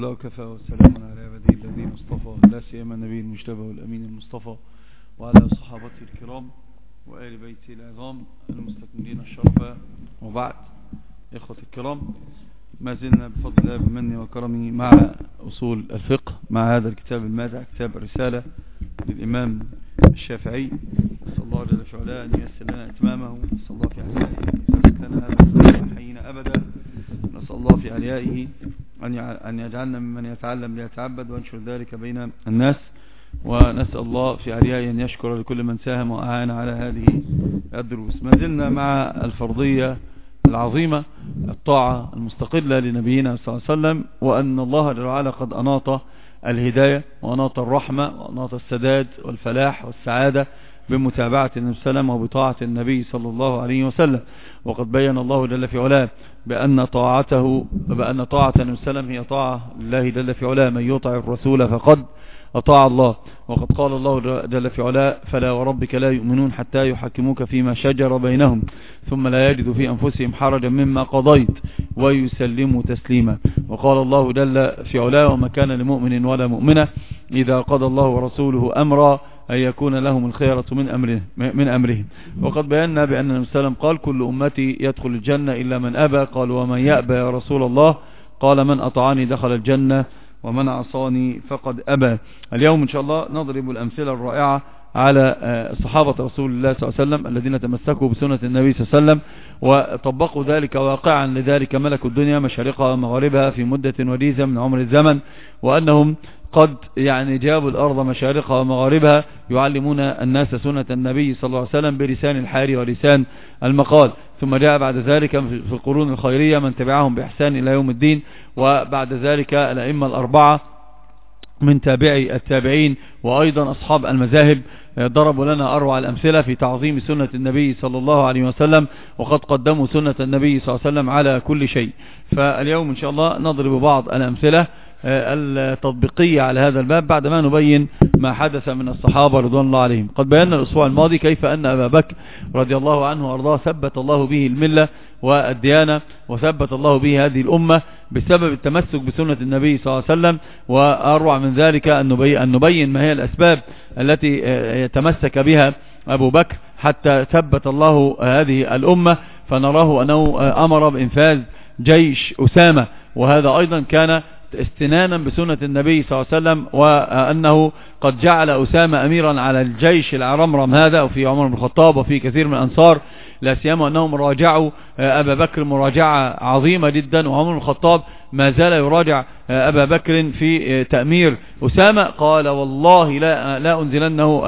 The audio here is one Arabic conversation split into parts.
الله وكفى والسلام على عباده الذين اصطفى لا سيما النبي المجتبى والأمين المصطفى وعلى صحابته الكرام وآل بيته العظام المستكملين الشرفاء. وبعد إخوة الكرام، ما زلنا بفضل الله بمنه وكرمه مع أصول الفقه مع هذا الكتاب الماتع، كتاب الرسالة للإمام الشافعي. نسأل الله جل وعلا أن ييسر لنا إتمامه، نسأل الله في عليائه يثبت لنا هذا الكتاب حينا أبدا، نسأل الله في عليائه أن يجعلنا ممن يتعلم ليتعبد وينشر ذلك بين الناس، ونسأل الله في عليائه أن يشكر لكل من ساهم وأعان على هذه الدروس. ما زلنا مع الفرضية العظيمة، الطاعة المستقلة لنبينا صلى الله عليه وسلم، وأن الله جل وعلا قد أناط الهداية وأناط الرحمة وأناط السداد والفلاح والسعادة بمتابعة النبي صلى الله عليه وسلم وبطاعة النبي صلى الله عليه وسلم. وقد بين الله جل في علاه بأن طاعة النبي صلى الله عليه وسلم هي طاعة لله جل في علاه، من يطع الرسول فقد أطاع الله. وقد قال الله جل في علاه: فلا وربك لا يؤمنون حتى يحكموك فيما شجر بينهم ثم لا يجدوا في أنفسهم حرجا مما قضيت ويسلموا تسليما. وقال الله جل في علاه: وما كان لمؤمن ولا مؤمنة إذا قضى الله ورسوله أمرا أن يكون لهم الخيرة من أمرهم. وقد بينا بأن النبي صلى الله عليه وسلم قال: كل أمتي يدخل الجنة إلا من أبى. قال: ومن يأبى يا رسول الله؟ قال: من أطاعني دخل الجنة ومن عصاني فقد أبى. اليوم إن شاء الله نضرب الأمثلة الرائعة على صحابة رسول الله صلى الله عليه وسلم الذين تمسكوا بسنة النبي صلى الله عليه وسلم وطبقوا ذلك واقعا، لذلك ملكوا الدنيا مشارقها ومغاربها في مدة وجيزة من عمر الزمن، وأنهم قد جابوا الأرض مشارقها ومغاربها يعلمون الناس سنة النبي صلى الله عليه وسلم بلسان الحال ولسان المقال. ثم جاء بعد ذلك في القرون الخيرية من تبعهم بإحسان إلى يوم الدين، وبعد ذلك الأئمة الأربعة من تابعي التابعين، وأيضا أصحاب المذاهب ضربوا لنا أروع الأمثلة في تعظيم سنة النبي صلى الله عليه وسلم، وقد قدموا سنة النبي صلى الله عليه وسلم على كل شيء. فاليوم إن شاء الله نضرب بعض الأمثلة التطبيقية على هذا الباب بعد ما نبين ما حدث من الصحابة رضوان الله عليهم. قد بينا الأسبوع الماضي كيف أن أبا بكر رضي الله عنه وأرضاه ثبت الله به الملة والديانة، وثبت الله به هذه الأمة بسبب التمسك بسنة النبي صلى الله عليه وسلم. وأروع من ذلك أن نبين ما هي الأسباب التي تمسك بها أبو بكر حتى ثبت الله هذه الأمة. فنراه أنه أمر بإنفاذ جيش أسامة، وهذا أيضا كان استنانا بسنة النبي صلى الله عليه وسلم، وأنه قد جعل أسامة أميرا على الجيش العرمرم هذا، وفي عمر بن الخطاب وفي كثير من الأنصار، لا سيما أنهم راجعوا أبا بكر مراجعة عظيمة جدا، وعمر بن الخطاب ما زال يراجع أبا بكر في تأمير أسامة. قال: والله لا أنزلنه،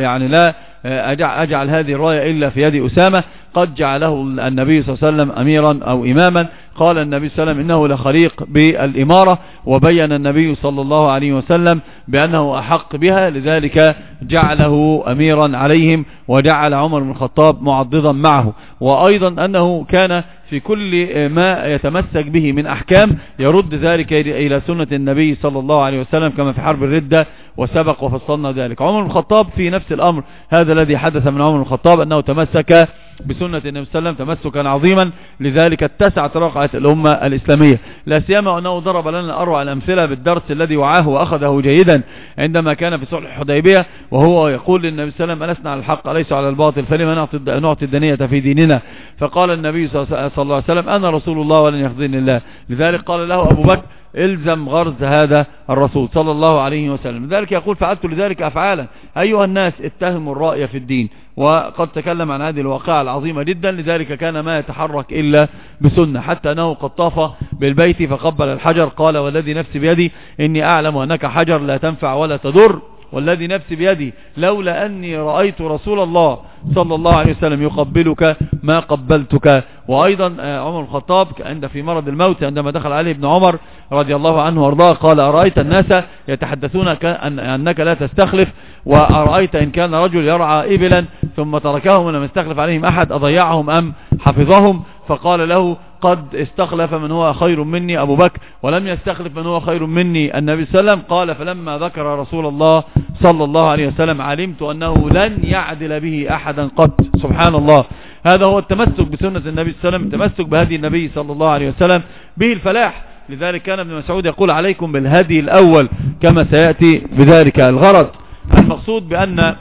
لا أجعل هذه الراية إلا في يد أسامة، قد جعله النبي صلى الله عليه وسلم أميرا أو إماما. قال النبي صلى الله عليه وسلم: إنه لخليق بالإمارة، وبين النبي صلى الله عليه وسلم بأنه أحق بها، لذلك جعله أميرا عليهم، وجعل عمر بن الخطاب معضدا معه. وأيضا أنه كان في كل ما يتمسك به من أحكام يرد ذلك إلى سنة النبي صلى الله عليه وسلم، كما في حرب الردة وسبق وفصلنا ذلك. عمر بن الخطاب في نفس الأمر، هذا الذي حدث من عمر بن الخطاب أنه تمسك بسنة النبي صلى الله عليه وسلم تمسكا عظيما، لذلك اتسعت رقعة الأمة الإسلامية. لا سيما أنه ضرب لنا أروع الأمثلة بالدرس الذي وعاه وأخذه جيدا عندما كان في صلح الحديبية، وهو يقول للنبي صلى الله عليه وسلم: ألسنا على الحق أليس على الباطل، فلما نعطي الدنية في ديننا؟ فقال النبي صلى الله عليه وسلم: أنا رسول الله ولن يخزني الله. لذلك قال له أبو بكر: الزم غرز هذا الرسول صلى الله عليه وسلم. لذلك يقول: فعلت لذلك أفعالا. أيها الناس، اتهموا الرأي في الدين. وقد تكلم عن هذه الواقعة العظيمة جدا، لذلك كان ما يتحرك إلا بسنة، حتى أنه قد طاف بالبيت فقبل الحجر، قال: والذي نفسي بيدي إني أعلم أنك حجر لا تنفع ولا تضر، والذي نفسي بيدي لولا أني رأيت رسول الله صلى الله عليه وسلم يقبلك ما قبلتك. وأيضا عمر بن الخطاب عند في مرض الموت عندما دخل عليه ابن عمر رضي الله عنه وارضاه قال: أرأيت الناس يتحدثون أنك لا تستخلف، وأرأيت إن كان رجل يرعى إبلا ثم تركهم ولم يستخلف عليهم أحد أضيعهم أم حفظهم؟ فقال له: قد استخلف من هو خير مني أبو بكر، ولم يستخلف من هو خير مني النبي صلى الله عليه وسلم. قال: فلما ذكر رسول الله صلى الله عليه وسلم علمت أنه لن يعدل به أحدا قط. سبحان الله، هذا هو التمسك بسنة النبي صلى الله عليه وسلم، التمسك بهدي النبي صلى الله عليه وسلم، به الفلاح. لذلك كان ابن مسعود يقول عليكم بالهدي الأول كما سيأتي بذلك. الغرض المقصود بأن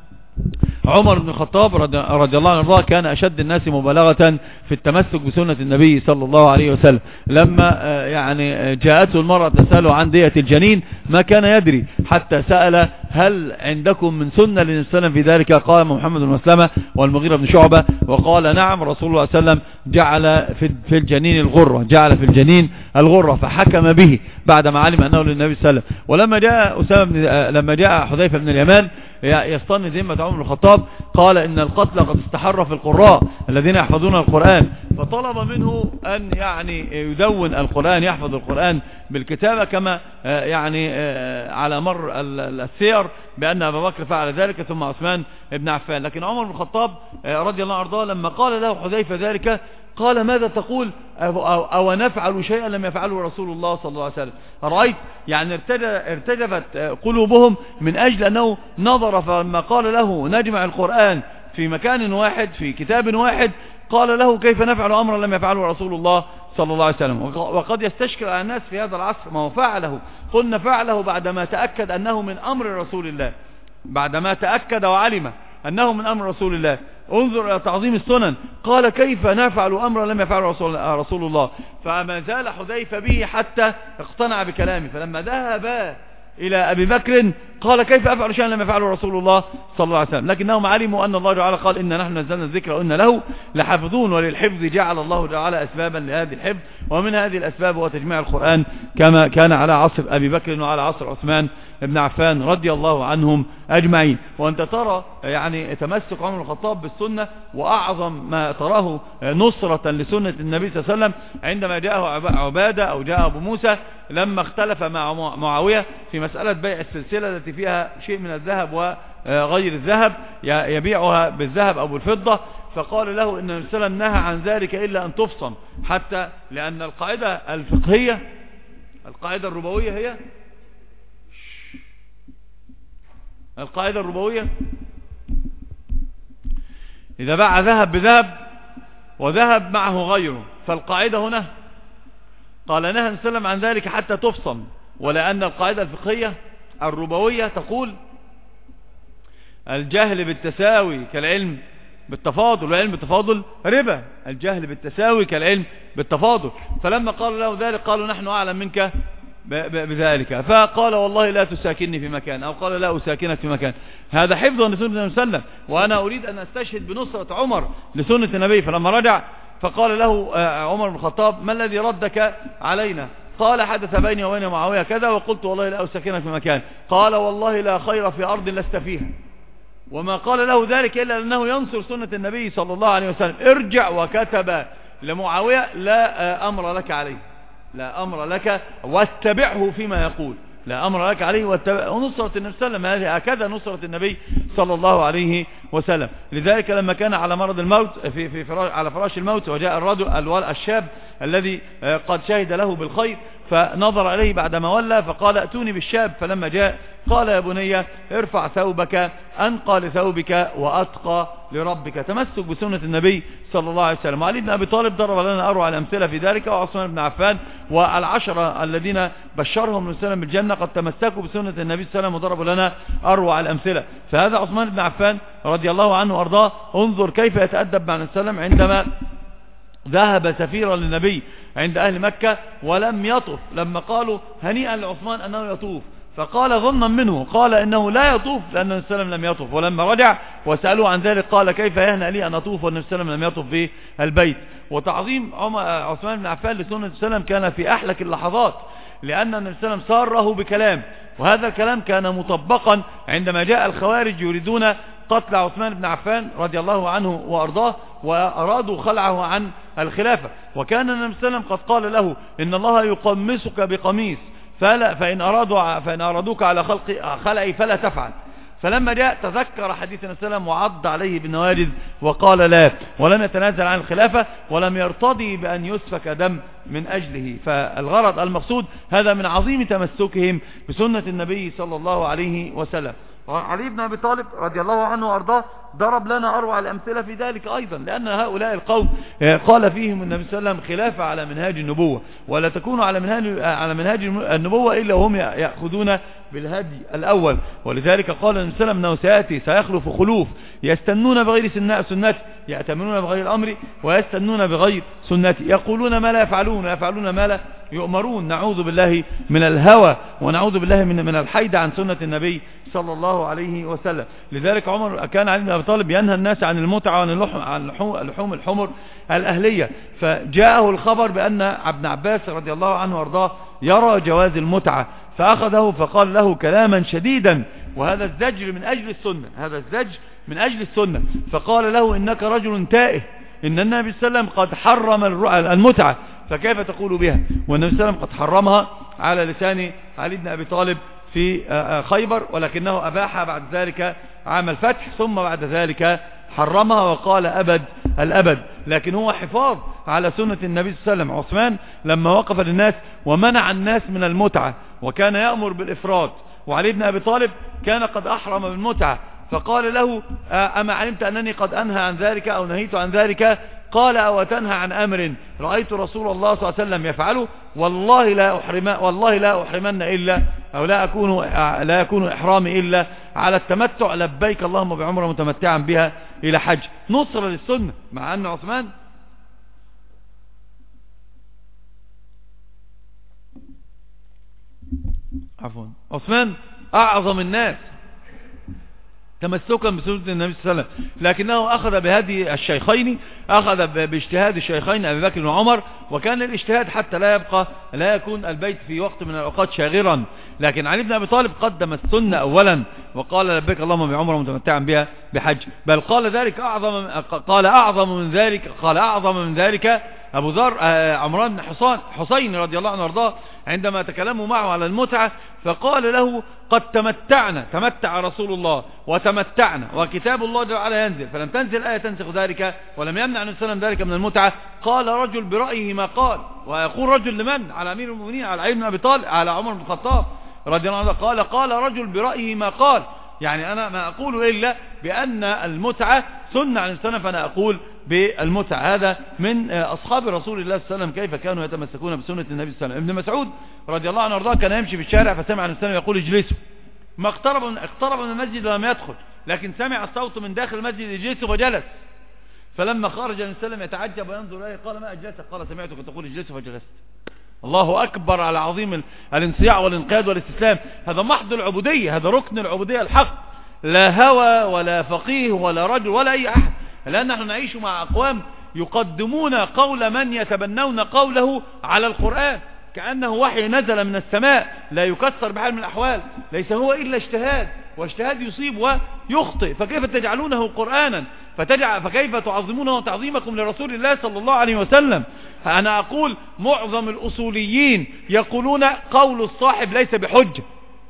عمر بن الخطاب رضي الله عنه كان أشد الناس مبالغة في التمسك بسنة النبي صلى الله عليه وسلم. لما يعني جاءته المرأة تسأله عن دية الجنين ما كان يدري، حتى سأل هل عندكم من سنة للنبي صلى الله عليه وسلم في ذلك؟ قال محمد بن مسلمة والمغيرة بن شعبة، وقال نعم رسول الله صلى الله عليه وسلم جعل في الجنين الغرة، جعل في الجنين الغرة، فحكم به بعدما علم أنه للنبي صلى الله عليه وسلم. ولما لما جاء حذيفة بن اليمان يستني ذمة عمر بن الخطاب قال إن القتل قد استحر في القراء الذين يحفظون القرآن، فطلب منه أن يعني يدون القرآن، يحفظ القرآن بالكتابة كما يعني على مر السير بأن أبا بكر فعل ذلك ثم عثمان بن عفان. لكن عمر بن الخطاب رضي الله عنه لما قال له حذيفة ذلك قال ماذا تقول أو نفعل شيئا لم يفعله رسول الله صلى الله عليه وسلم؟ رأيت يعني ارتجفت قلوبهم من أجل أنه نظر، فلما قال له نجمع القرآن في مكان واحد في كتاب واحد قال له كيف نفعل أمرا لم يفعله رسول الله صلى الله عليه وسلم. وقد يستشكل على الناس في هذا العصر ما هو فعله، قلنا فعله بعدما تأكد أنه من أمر رسول الله، بعدما تأكد وعلم أنه من أمر رسول الله. انظر إلى تعظيم السنن، قال كيف نفعل أمرا لم يفعله رسول الله، فما زال حذيفة به حتى اقتنع بكلامه. فلما ذهب إلى أبي بكر قال كيف أفعل شيئا لم يفعله رسول الله صلى الله عليه وسلم، لكنهم علموا أن الله تعالى قال إن نحن نزلنا الذكر وإن له لحافظون، وللحفظ جعل الله تعالى أسبابا لهذه الحفظ، ومن هذه الأسباب هو تجميع القرآن كما كان على عصر أبي بكر وعلى عصر عثمان ابن عفان رضي الله عنهم أجمعين. وأنت ترى يعني تمسك عمر بن الخطاب بالسنة، وأعظم ما تراه نصرة لسنة النبي صلى الله عليه وسلم عندما جاءه عبادة أو جاء أبو موسى لما اختلف مع معاوية في مسألة بيع السلسلة التي فيها شيء من الذهب وغير الذهب، يبيعها بالذهب أو بالفضة، فقال له إن النبي صلى الله عليه وسلم نهى عن ذلك إلا أن تفصم، حتى لأن القاعدة الفقهية القاعدة الربوية هي القاعدة الربوية إذا باع ذهب بذهب وذهب معه غيره، فالقاعدة هنا قال نهى النبي صلى الله عليه وسلم عن ذلك حتى تفصم، ولأن القاعدة الفقهية الربوية تقول الجهل بالتساوي كالعلم بالتفاضل، والعلم بالتفاضل ربا، الجهل بالتساوي كالعلم بالتفاضل. فلما قال له ذلك قالوا نحن أعلم منك بذلك، فقال والله لا تساكنني في مكان، أو قال لا أساكنك في مكان. هذا حفظا لسنة النبي صلى الله عليه وسلم، وأنا أريد أن أستشهد بنصرة عمر لسنة النبي. فلما رجع فقال له عمر بن الخطاب ما الذي ردك علينا؟ قال حدث بيني وبين معاوية كذا وقلت والله لا أساكنك في مكان. قال والله لا خير في أرض لست فيها. وما قال له ذلك إلا أنه ينصر سنة النبي صلى الله عليه وسلم. ارجع، وكتب لمعاوية لا أمر لك عليه، لا أمر لك واتبعه فيما يقول، لا أمر لك عليه واتبعه. ونصرة النبي صلى الله عليه وسلم هذه هكذا نصرة النبي صلى الله عليه وسلم. لذلك لما كان على مرض الموت على فراش الموت، وجاء الرجل الشاب الذي قد شهد له بالخير، فنظر إليه بعدما ولى فقال ائتوني بالشاب. فلما جاء قال يا بني ارفع ثوبك أنقى لثوبك وأتقى لربك. تمسك بسنة النبي صلى الله عليه وسلم. علي بن أبي طالب ضرب لنا أروع الأمثلة في ذلك، وعثمان بن عفان والعشرة الذين بشرهم النبي صلى الله عليه وسلم بالجنة قد تمسكوا بسنة النبي صلى الله عليه وسلم وضربوا لنا أروع الأمثلة. فهذا عثمان بن عفان رضي الله عنه وأرضاه، انظر كيف يتأدب مع النبي صلى الله عليه وسلم عندما ذهب سفيرا للنبي عند أهل مكة ولم يطف، لما قالوا هنيئا لعثمان أنه يطوف، فقال ظنا منه قال إنه لا يطوف لأن النبي صلى الله عليه وسلم لم يطوف. ولما رجع وسألوه عن ذلك قال كيف يهنأ لي أن أطوف والنبي صلى الله عليه وسلم لم يطوف في البيت. وتعظيم عثمان بن عفان لسنة النبي صلى الله عليه وسلم كان في أحلك اللحظات، لأن النبي صلى الله عليه وسلم ساره بكلام، وهذا الكلام كان مطبقا عندما جاء الخوارج يريدون قتل عثمان بن عفان رضي الله عنه وأرضاه، وأرادوا خلعه عن الخلافة. وكان النبي صلى الله عليه وسلم قد قال له إن الله يقمسك بقميص فإن أرادوك على خلعي فلا تفعل. فلما جاء تذكر حديث النبي صلى الله عليه وسلم وعض عليه بالنواجذ وقال لا، ولم يتنازل عن الخلافة ولم يرتضي بأن يسفك دم من أجله. فالغرض المقصود هذا من عظيم تمسكهم بسنة النبي صلى الله عليه وسلم. علي بن أبي طالب رضي الله عنه وأرضاه ضرب لنا أروع الأمثلة في ذلك أيضا، لأن هؤلاء القوم قال فيهم النبي صلى الله عليه وسلم خلافة على منهاج النبوة، ولا تكون على منهاج النبوة إلا وهم يأخذون بالهدي الأول. ولذلك قال النبي صلى الله عليه وسلم أنه سيأتي سيخلف خلوف يستنون بغير سنتي، يأتمنون بغير أمري ويستنون بغير سنتي، يقولون ما لا يفعلون ويفعلون ما لا يؤمرون. نعوذ بالله من الهوى ونعوذ بالله من الحيد عن سنة النبي صلى الله عليه وسلم. لذلك عمر كان علي بن أبي طالب ينهى الناس عن المتعة وعن لحوم الحمر الأهلية، فجاءه الخبر بأن ابن عباس رضي الله عنه وارضاه يرى جواز المتعة، فأخذه فقال له كلاما شديدا، وهذا الزجر من أجل السنة، هذا الزجر من أجل السنة. فقال له إنك رجل تائه، إن النبي صلى الله عليه وسلم قد حرم المتعة فكيف تقول بها؟ والنبي صلى الله عليه وسلم قد حرمها على لسان علي بن أبي طالب في خيبر، ولكنه أباحها بعد ذلك عام الفتح، ثم بعد ذلك حرمها وقال أبد الأبد. لكن هو حفاظ على سنة النبي صلى الله عليه وسلم. عثمان لما وقف للناس ومنع الناس من المتعة وكان يأمر بالإفراد، وعلي بن أبي طالب كان قد أحرم بالمتعة، فقال له أما علمت أنني قد أنهى عن ذلك أو نهيت عن ذلك؟ قال أو تنهى عن أمر رأيت رسول الله صلى الله عليه وسلم يفعله والله لا أحرمن إلا أو لا يكون إحرامي إلا على التمتع، لبيك اللهم بعمره متمتعا بها إلى حج. نصر للسنة، مع أن عثمان أعظم الناس تمسكا بسنة النبي صلى الله عليه وسلم، لكنه أخذ بهدي الشيخين، أخذ باجتهاد الشيخين أبي بكر وعمر، وكان الاجتهاد حتى لا يكون البيت في وقت من الأوقات شاغرا. لكن علي بن أبي طالب قدم السنة أولا وقال لبيك اللهم بعمره متمتعا بها بحج، بل قال أعظم من ذلك أبو ذر عمران بن حسين رضي الله عنه وارضاه عندما تكلموا معه على المتعة، فقال له قد تمتع رسول الله وتمتعنا وكتاب الله جل وعلا ينزل، فلم تنزل آية تنسخ ذلك ولم يمنع النبي صلى الله عليه وسلم ذلك من المتعة. قال رجل برأيه ما قال، ويقول رجل لمن؟ على أمير المؤمنين، على علي بن أبي طالب، على عمر بن الخطاب رضي الله عنه. قال رجل برأيه ما قال، يعني أنا ما أقول إلا بأن المتعة سنة عن السنة، فأنا أقول بالمتعة. هذا من أصحاب رسول الله صلى الله عليه وسلم كيف كانوا يتمسكون بسنة النبي صلى الله عليه وسلم. ابن مسعود رضي الله عنه وارضاه كان يمشي في الشارع فسمع النبي صلى الله عليه وسلم يقول اجلسوا، ما اقترب من المسجد ولم يدخل، لكن سمع الصوت من داخل المسجد اجلسوا فجلس، فلما خرج النبي صلى الله عليه وسلم يتعجب وينظر إليه قال ما أجلسك؟ قال سمعتك تقول اجلسوا فجلست. الله أكبر على عظيم الانصياع والانقياد والاستسلام. هذا محض العبودية، هذا ركن العبودية الحق، لا هوى ولا فقيه ولا رجل ولا أي أحد. لأن نحن نعيش مع أقوام يقدمون قول من يتبنون قوله على القرآن كأنه وحي نزل من السماء لا يكسر بحال من الأحوال، ليس هو إلا اجتهاد، واجتهاد يصيب ويخطئ، فكيف تجعلونه قرآنا؟ فكيف تعظمونه تعظيمكم لرسول الله صلى الله عليه وسلم؟ أنا أقول معظم الأصوليين يقولون قول الصاحب ليس بحجة،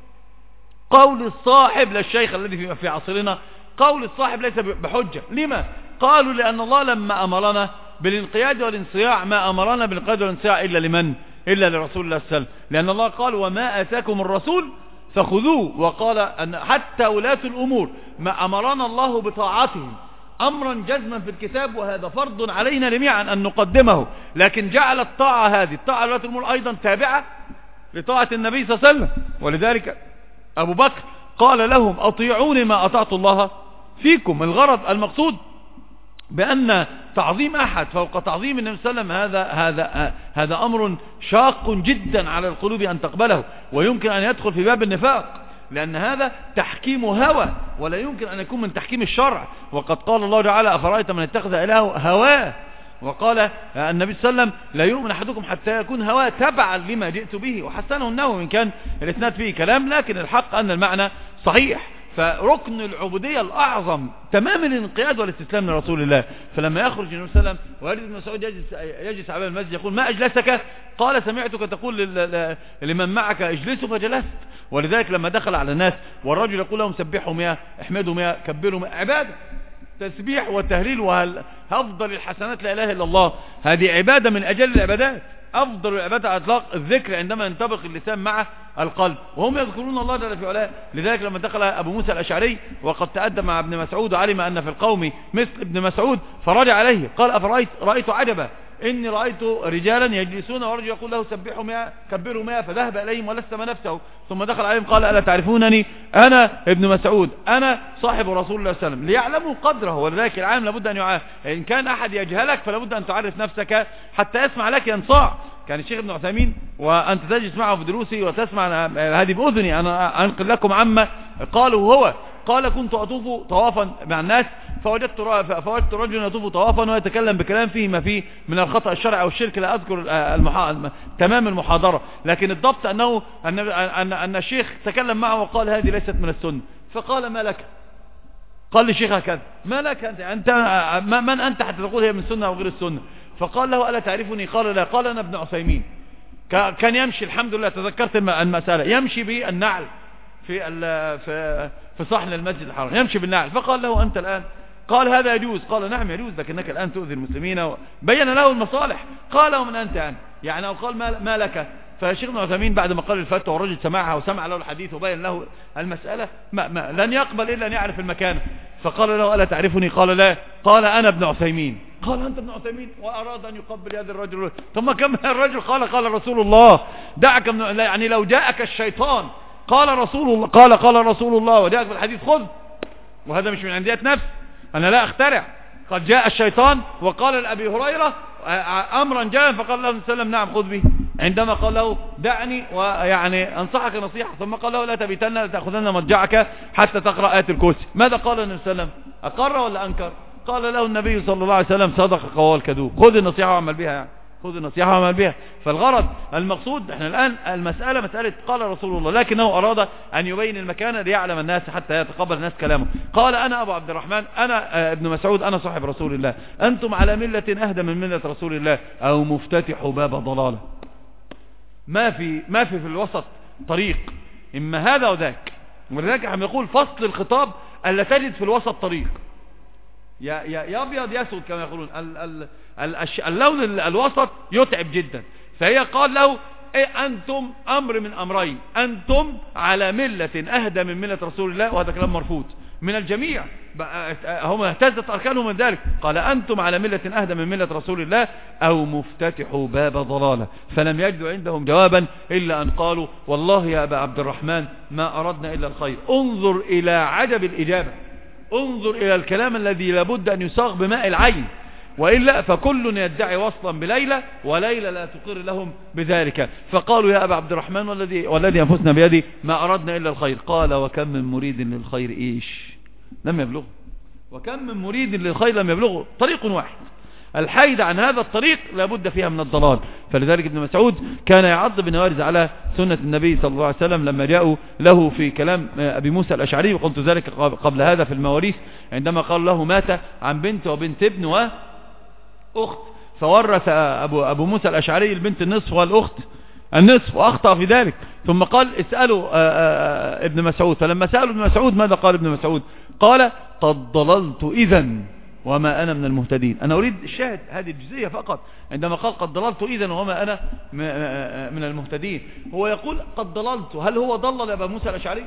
قول الصاحب للشيخ الذي في عصرنا، قول الصاحب ليس بحجة. لما؟ قالوا لأن الله لما أمرنا بالانقياد والانصياع ما أمرنا بالانقياد والانصياع إلا لمن؟ إلا لرسول الله صلى الله عليه وسلم، لأن الله قال وما آتاكم الرسول فخذوه، وقال أن حتى ولاة الأمور ما أمرنا الله بطاعتهم أمرا جزما في الكتاب، وهذا فرض علينا جميعا أن نقدمه، لكن جعل الطاعة هذه الطاعة ولاة الأمور أيضا تابعة لطاعة النبي صلى الله عليه وسلم. ولذلك أبو بكر قال لهم أطيعوني ما أطعت الله فيكم. الغرض المقصود بأن تعظيم أحد فوق تعظيم النبي صلى الله عليه وسلم هذا أمر شاق جدا على القلوب أن تقبله، ويمكن أن يدخل في باب النفاق، لأن هذا تحكيم هوى ولا يمكن أن يكون من تحكيم الشرع. وقد قال الله تعالى أفرأيت من اتخذ إلهه هواه، وقال النبي صلى الله عليه وسلم لا يؤمن أحدكم حتى يكون هواه تبعا لما جئت به، وحسنه النووي إن كان الإسناد فيه كلام، لكن الحق أن المعنى صحيح. فركن العبودية الأعظم تمام الانقياد والاستسلام لرسول الله. فلما يخرج النبي صلى الله عليه وسلم ويريد ابن مسعود يجلس على المسجد يقول ما أجلسك؟ قال سمعتك تقول لمن معك اجلسوا فجلست. ولذلك لما دخل على الناس والرجل يقول لهم سبحوا 100 احمدوا 100 كبروا 100، عبادة تسبيح وتهليل وأفضل الحسنات لا إله إلا الله، هذه عبادة من أجل العبادات. أفضل العبادة على الإطلاق الذكر عندما ينطبق اللسان مع القلب، وهم يذكرون الله جل في علاه. لذلك لما دخل أبو موسى الأشعري وقد تأدب مع ابن مسعود وعلم أن في القوم مثل ابن مسعود فرجع عليه قال رأيت عجبا إني رأيت رجالا يجلسون ورجل يقول له سبحوا 100 كبروا 100 فذهب إليهم ولسم نفسه، ثم دخل عليهم قال ألا تعرفونني أنا ابن مسعود أنا صاحب رسول الله صلى الله عليه وسلم ليعلموا قدره. ولذلك العالم لابد أن يعرف، إن كان أحد يجهلك فلابد أن تعرف نفسك حتى يسمع لك ينصاع. كان الشيخ ابن عثيمين وأنت تجلس معه في دروسي وتسمع هذه بأذني، أنا أنقل لكم عما قالوا هو قال كنت أطوف طوافا مع الناس فوجدت رجلا يطوف طوافا ويتكلم بكلام فيه ما فيه من الخطأ الشرعي أو الشرك. لا أذكر تمام المحاضرة، لكن الضبط أن الشيخ تكلم معه وقال هذه ليست من السنة. فقال ما لك؟ قال لي شيخ هكذا ما لك أنت من أنت حتى تقول هي من السنة أو غير السنة؟ فقال له ألا تعرفني؟ قال لا. قال أنا ابن عثيمين. كان يمشي الحمد لله تذكرت المسألة، يمشي بالنعل في صحن المسجد الحرام، يمشي بالنعل. فقال له أنت الآن؟ قال هذا يجوز. قال نعم يجوز، لكنك الآن تؤذي المسلمين. بين له المصالح. قال ومن أنت يعني أو قال ما لك؟ فالشيخ ابن عثيمين بعد ما قال الفتوى والرجل سمعها وسمع له الحديث وبين له المسألة لن يقبل إلا أن يعرف المكان. فقال له ألا تعرفني؟ قال لا. قال أنا ابن عثيمين. قال أنت ابن عثيمين؟ وأراد أن يقبل يد الرجل. ثم كمل الرجل قال رسول الله دعك يعني لو جاءك الشيطان قال رسول الله قال رسول الله وجاءك في الحديث خذ. وهذا مش من عندية نفس، أنا لا أخترع. قد جاء الشيطان وقال لأبي هريرة أمرا جاء فقال له وسلم نعم خذ به، عندما قال له دعني ويعني أنصحك نصيحة، ثم قال له لا تبيتن لتأخذن مضجعك حتى تقرأ آية الكرسي. ماذا قال النبي صلى الله عليه وسلم؟ أقر ولا أنكر؟ قال له النبي صلى الله عليه وسلم صدق قوال كذوب، خذ النصيحة وعمل بها يعني. خذ النصيحة وعمل بها. فالغرض المقصود احنا الآن المسألة مسألة قال رسول الله، لكنه أراد أن يبين المكان ليعلم الناس حتى يتقبل الناس كلامه. قال أنا أبو عبد الرحمن أنا ابن مسعود أنا صاحب رسول الله، أنتم على ملة أهدى من ملة رسول الله أو مفتتح باب ضلالة. ما في الوسط طريق، إما هذا وذاك. ولذلك احنا نقول فصل الخطاب ألا تجد في الوسط طريق، يا أبيض يا أسود كما يقولون. اللون الوسط يتعب جدا. فهي قال له أنتم أمر من أمرين، أنتم على ملة أهدى من ملة رسول الله، وهذا كلام مرفوض من الجميع، هم اهتزت أركانهم من ذلك. قال أنتم على ملة أهدى من ملة رسول الله أو مفتتحوا باب ضلالة. فلم يجدوا عندهم جوابا إلا أن قالوا والله يا أبا عبد الرحمن ما أردنا إلا الخير. انظر إلى عجب الإجابة، انظر إلى الكلام الذي لابد أن يصاغ بماء العين، وإلا فكل يدعي وصلا بليلى وليلى لا تقر لهم بذلك. فقالوا يا أبا عبد الرحمن والذي أنفسنا بيدي ما أردنا إلا الخير. قال وكم من مريد للخير إيش لم يبلغه، وكم من مريد للخير لم يبلغه. طريق واحد، الحيد عن هذا الطريق لابد فيها من الضلال. فلذلك ابن مسعود كان يعض بنوارز على سنة النبي صلى الله عليه وسلم لما جاءوا له في كلام أبي موسى الأشعري، وقلت ذلك قبل هذا في المواريث عندما قال له مات عن بنت وبنت ابن وأخت، فورث أبو موسى الأشعري البنت النصف والأخت النصف وأخطأ في ذلك. ثم قال اسألوا ابن مسعود، فلما سألوا ابن مسعود ماذا قال ابن مسعود؟ قال قد ضللت إذن وما أنا من المهتدين. أنا أريد الشاهد هذه الجزئية فقط، عندما قال قد ضللت إذن وما أنا من المهتدين. هو يقول قد ضللت، هل هو ضلل أبا موسى الأشعري؟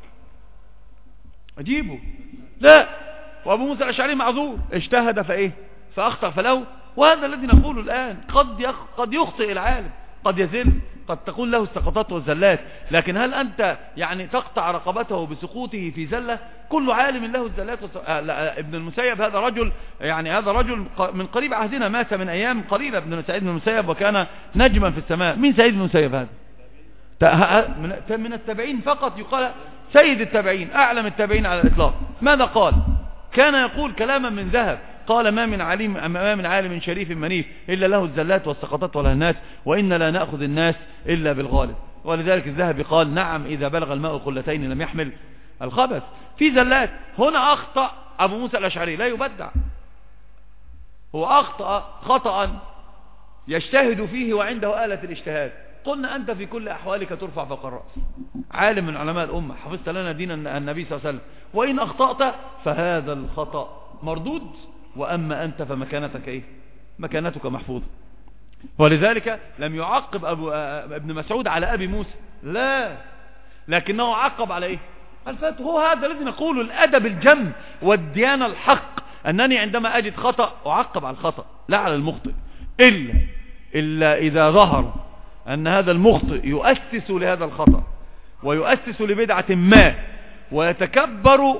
أجيبه لا، وأبو موسى الأشعري معذور، اجتهد فإيه فأخطأ فله. وهذا الذي نقوله الآن، قد يخطئ العالم، قد يزل، قد تكون له السقطات والزلات، لكن هل أنت يعني تقطع رقبته بسقوطه في زلة؟ كل عالم له الزلات ابن المسيب هذا رجل من قريب عهدنا، مات من أيام قليلة ابن سعيد بن المسيب وكان نجما في السماء. مين سعيد بن المسيب هذا؟ من التابعين فقط، يقال سيد التابعين، أعلم التابعين على الإطلاق. ماذا قال؟ كان يقول كلاما من ذهب، قال ما من عالم شريف منيف إلا له الزلات والسقطات والهنات، وإن لا نأخذ الناس إلا بالغالب. ولذلك الذهبي قال نعم إذا بلغ الماء قلتين لم يحمل الخبث. في زلات. هنا أخطأ أبو موسى الأشعري، لا يبدع، هو أخطأ خطأ يجتهد فيه وعنده آلة الاجتهاد. قلنا أنت في كل أحوالك ترفع فوق الرأس، عالم من علماء الأمة، حفظت لنا دين النبي صلى الله عليه وسلم، وإن أخطأت فهذا الخطأ مردود، وأما أنت فمكانتك إيه؟ مكانتك محفوظة. ولذلك لم يعقب ابن مسعود على أبي موسى، لا، لكنه عقب على إيه؟ الفتوى. هو هذا الذي نقوله الأدب الجم والديانة الحق، أنني عندما أجد خطأ أعقب على الخطأ لا على المخطئ، إلا إذا ظهر أن هذا المخطئ يؤسس لهذا الخطأ ويؤسس لبدعة ما ويتكبر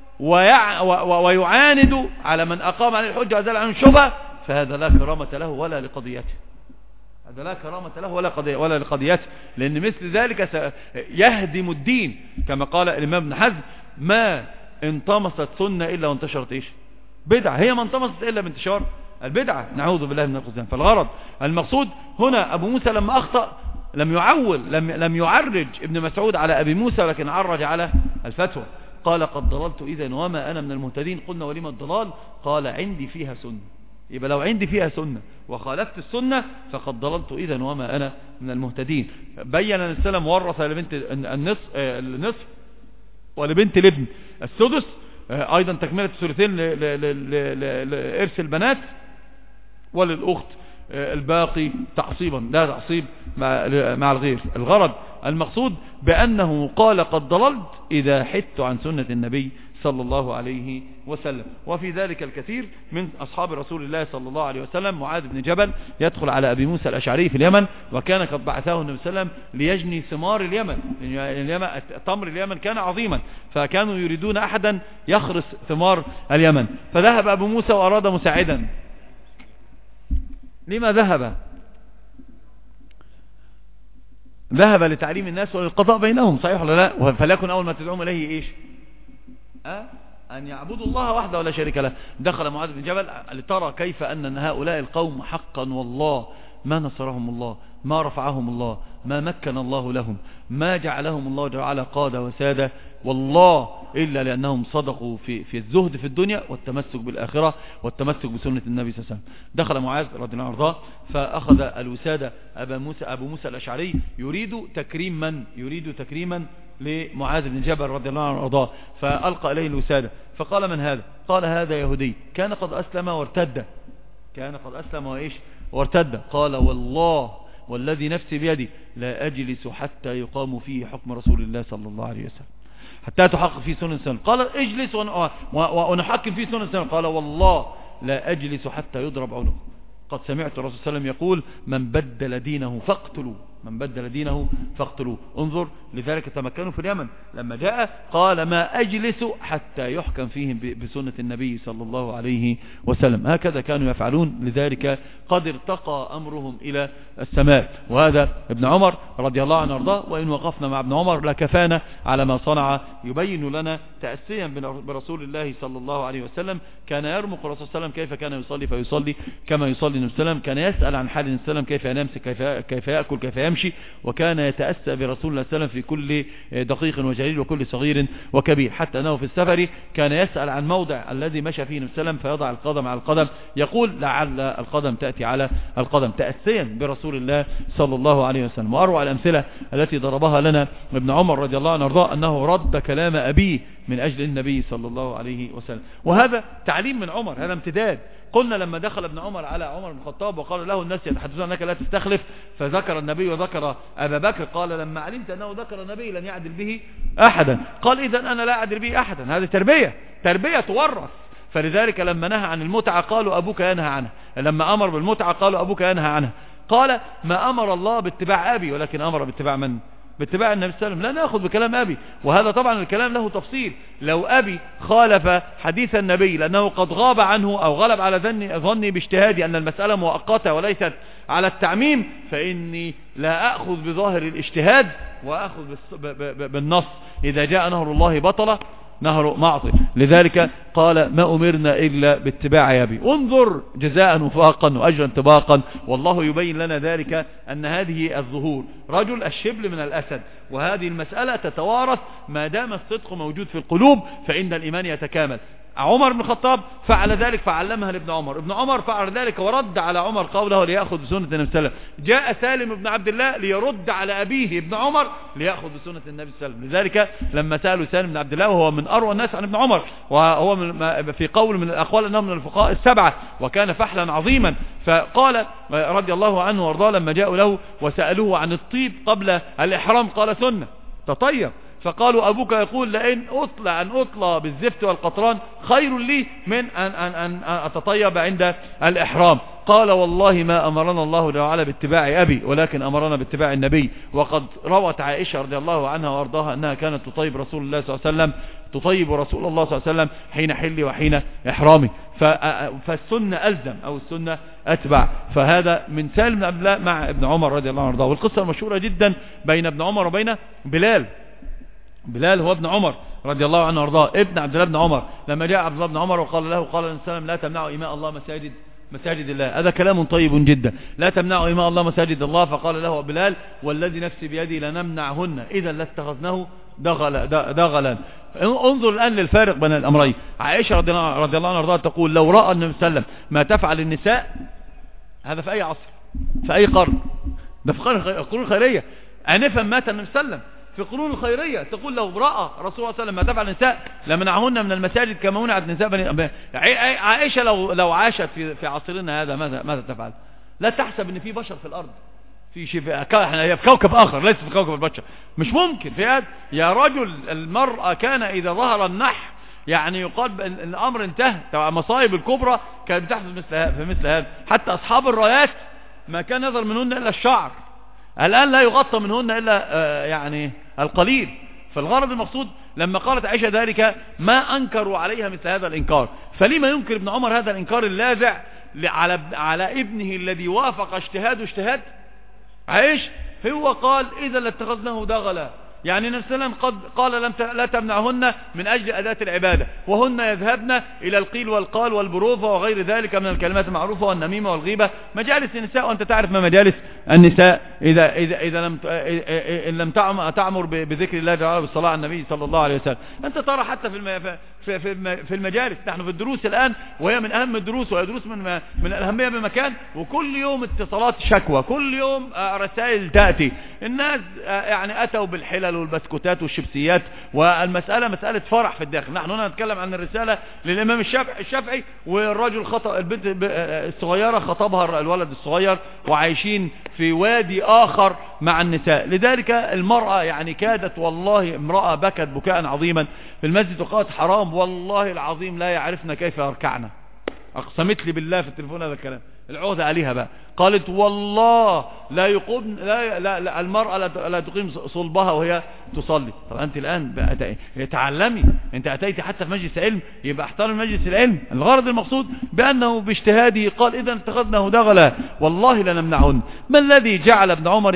ويعاند على من أقام عليه الحجة وأزال عنه الشبهة، فهذا لا كرامة له ولا لقضيته، هذا لا كرامة له ولا لقضيته، لأن مثل ذلك يهدم الدين. كما قال الإمام ابن حزم: ما انطمست سنة إلا وانتشرت إيش؟ بدعة. هي ما انطمست إلا بانتشار البدعة، نعوذ بالله من الخزيان. فالغرض المقصود هنا أبو موسى لما أخطأ لم يعرج ابن مسعود على أبي موسى، لكن عرج على الفتوى. قال: قد ضللت إذن وما أنا من المهتدين. قلنا: ولما الضلال؟ قال: عندي فيها سنة. يبقى لو عندي فيها سنة وخالفت السنة فقد ضللت إذن وما أنا من المهتدين. بين أن السلام ورث لبنت النصف ولبنت الابن السدس، أيضا تكملة الثلثين لإرث البنات، وللأخت الباقي تعصيبا، لا تعصيب مع الغير. الغرض المقصود بأنه قال: قد ضللت إذا حدت عن سنة النبي صلى الله عليه وسلم. وفي ذلك الكثير من أصحاب رسول الله صلى الله عليه وسلم. معاذ بن جبل يدخل على أبي موسى الأشعري في اليمن، وكان قد بعثه النبي صلى الله عليه وسلم ليجني ثمار اليمن. تمر اليمن كان عظيما، فكانوا يريدون أحدا يخرس ثمار اليمن، فذهب أبو موسى وأراد مساعدا. لما ذهب لتعليم الناس وللقضاء بينهم، صحيح ولا لا؟ فليكن أول ما تدعوهم إليه إيش؟ أن يعبدوا الله وحده ولا شريك له. دخل معاذ بن جبل لترى كيف أن هؤلاء القوم حقا والله ما نصرهم الله، ما رفعهم الله، ما مكن الله لهم، ما جعلهم الله جعل قادة وسادة والله إلا لأنهم صدقوا في الزهد في الدنيا والتمسك بالآخرة والتمسك بسنة النبي صلى الله عليه وسلم. دخل معاذ رضي الله عنه فأخذ الوسادة أبو موسى الأشعري يريد تكريم من؟ يريد تكريما لمعاذ بن جبل رضي الله عنه وارضاه، فألقى إليه الوسادة فقال: من هذا؟ قال: هذا يهودي كان قد أسلم وارتد. قال: والله والذي نفسي بيدي لا أجلس حتى يقام فيه حكم رسول الله صلى الله عليه وسلم، حتى تحقق فيه سنن سنة. قال: اجلس ونحكم فيه سنن سنة. قال: والله لا أجلس حتى يضرب عنقه. قد سمعت الرسول صلى الله عليه وسلم يقول: من بدل دينه فاقتلوه. انظر، لذلك تمكنوا في اليمن لما جاء قال: ما أجلس حتى يحكم فيهم بسنة النبي صلى الله عليه وسلم. هكذا كانوا يفعلون، لذلك قد ارتقى أمرهم إلى السماء. وهذا ابن عمر رضي الله عنه وارضاه، وإن وقفنا مع ابن عمر لكفانا على ما صنع، يبين لنا تأسيا برسول الله صلى الله عليه وسلم. كان يرمق الرسول صلى الله عليه وسلم كيف كان يصلي فيصلي كما يصلي النبي صلى الله عليه وسلم. كان يسأل عن حال النبي صلى الله عليه وسلم كيف ينام، كيف يأكل، كيف يمشي. وكان يتأسى برسول الله صلى الله عليه وسلم في كل دقيق وجليل وكل صغير وكبير، حتى أنه في السفر كان يسأل عن موضع الذي مشى فيه النبي صلى الله عليه وسلم فيضع القدم على القدم، يقول: لعل القدم تأتي على القدم، تأسيا برسول الله صلى الله عليه وسلم. وأروع الأمثلة التي ضربها لنا ابن عمر رضي الله عنه وارضاه أنه رد كلام أبيه من أجل النبي صلى الله عليه وسلم. وهذا تعليم من عمر، هذا امتداد. قلنا لما دخل ابن عمر على عمر بن الخطاب وقال له: الناس يتحدثون أنك لا تستخلف، فذكر النبي وذكر أبا بكر، قال: لما علمت أنه ذكر النبي لن يعدل به أحدا. قال: إذن أنا لا أعدل به أحدا. هذه تربية تورث. فلذلك لما نهى عن المتعة قالوا: أبوك ينهى عنها. لما أمر بالمتعة قالوا: أبوك ينهى عنها. قال: ما أمر الله باتباع أبي، ولكن أمر باتباع من؟ باتباع النبي صلى الله عليه وسلم. لا نأخذ بكلام أبي، وهذا طبعا الكلام له تفصيل. لو أبي خالف حديث النبي لأنه قد غاب عنه أو غلب على ظني باجتهادي أن المسألة مؤقتة وليست على التعميم، فإني لا أخذ بظاهر الاجتهاد وأخذ بالنص. إذا جاء نهر الله بطل نهر معطي. لذلك قال: ما أمرنا إلا باتباع أبي. انظر جزاء وفاقا وأجرا طباقا. والله يبين لنا ذلك أن هذه الظهور رجل الشبل من الأسد، وهذه المسألة تتوارث ما دام الصدق موجود في القلوب فإن الإيمان يتكامل. عمر بن الخطاب فعل ذلك فعلمها لابن عمر، ابن عمر فعل ذلك ورد على عمر قوله ليأخذ بسنة النبي صلى الله عليه وسلم. جاء سالم بن عبد الله ليرد على أبيه ابن عمر ليأخذ بسنة النبي صلى الله عليه وسلم. لذلك لما سألوا سالم بن عبد الله وهو من أروى الناس عن ابن عمر، وهو في قول من الأقوال أنه من الفقهاء السبعة وكان فحلا عظيما، فقال رضي الله عنه وارضاه لما جاءوا له وسألوه عن الطيب قبل الإحرام قال سنة تطيب، فقالوا أبوك يقول لئن أطلى بالزفت والقطران خير لي من أن أتطيب عند الإحرام. قال والله ما أمرنا الله جل وعلا باتباع أبي ولكن أمرنا باتباع النبي. وقد روت عائشة رضي الله عنها وارضاها أنها كانت تطيب رسول الله صلى الله عليه وسلم، تطيب رسول الله صلى الله عليه وسلم حين حلي وحين إحرامي، فالسنة ألزم أو السنة أتبع. فهذا من سالم بن عبد الله مع ابن عمر رضي الله عنه وارضاه. والقصة المشهورة جدا بين ابن عمر وبين بلال هو ابن عمر رضي الله عنه وارضاه ابن عبد الله بن عمر، لما جاء عبد الله بن عمر وقال له قال النبي صلى الله عليه وسلم لا تمنعوا إماء الله مساجد الله. هذا كلام طيب جدا، لا تمنعوا إماء الله مساجد الله. فقال له بلال والذي نفسي بيدي لنمنعهن إذا لاتخذناه دغلا. انظر الآن للفارق بين الأمرين. عائشة رضي الله عنها وارضاها تقول لو رأى النبي صلى الله عليه وسلم ما تفعل النساء، هذا في أي عصر في أي قرن، ده في القرون الخيرية، آنفا مات النبي صلى الله عليه وسلم في القرون الخيرية، تقول لو رأى رسول الله صلى الله عليه وسلم ما تفعل النساء لمنعهن من المساجد كما منعت نساء بني عائشة. لو عاشت في عصرنا هذا ماذا تفعل؟ لا تحسب ان في بشر في الارض، في شيء هي في كوكب اخر ليس في كوكب البشر، مش ممكن. في هذا يا رجل المرأة كان اذا ظهر النح يعني يقال الامر انتهى، مصائب الكبرى كانت بتحدث في مثل هذا. حتى اصحاب الرايات ما كان يظهر منهن الا الشعر، الآن لا يغطى منهن إلا يعني القليل. فالغرض المقصود لما قالت عائشة ذلك ما أنكروا عليها مثل هذا الإنكار. فلما ينكر ابن عمر هذا الإنكار اللاذع على ابنه الذي وافق اجتهاد عائش؟ هو قال إذا لاتخذناه دغلا، يعني النبي صلى الله عليه وسلم قال لا تمنعهن من أجل أداة العبادة، وهن يذهبن إلى القيل والقال والبروفة وغير ذلك من الكلمات المعروفة والنميمة والغيبة، مجالس النساء. وأنت تعرف ما مجالس النساء إذا لم تعمر بذكر الله تعالى بالصلاة على النبي صلى الله عليه وسلم. أنت ترى حتى في المجالس، نحن في الدروس الآن وهي من أهم الدروس، وهي دروس من الأهمية بمكان، وكل يوم اتصالات شكوى، كل يوم رسائل تأتي، الناس يعني أتوا بالحلل والبسكوتات والشيبسيات، والمسألة مسألة فرح في الداخل. نحن هنا نتكلم عن الرسالة للإمام الشافعي، والرجل خطب البنت الصغيرة خطبها الولد الصغير، وعايشين في وادي آخر مع النساء. لذلك المرأة يعني كادت، والله امرأة بكت بكاء عظيما في المسجد وقالت حرام والله العظيم لا يعرفنا كيف يركعنا. أقسمت لي بالله في التليفون هذا الكلام، العهد عليها بقى، قالت والله لا يقوم لا المرأة لا تقيم صلبها وهي تصلي. طب أنت الآن بقى تعلمي، أنت أتيت حتى في مجلس علم، يبقى احترم مجلس العلم. الغرض المقصود بأنه باجتهاده قال إذا اتخذناه دغلا والله لنمنعهن. ما الذي جعل ابن عمر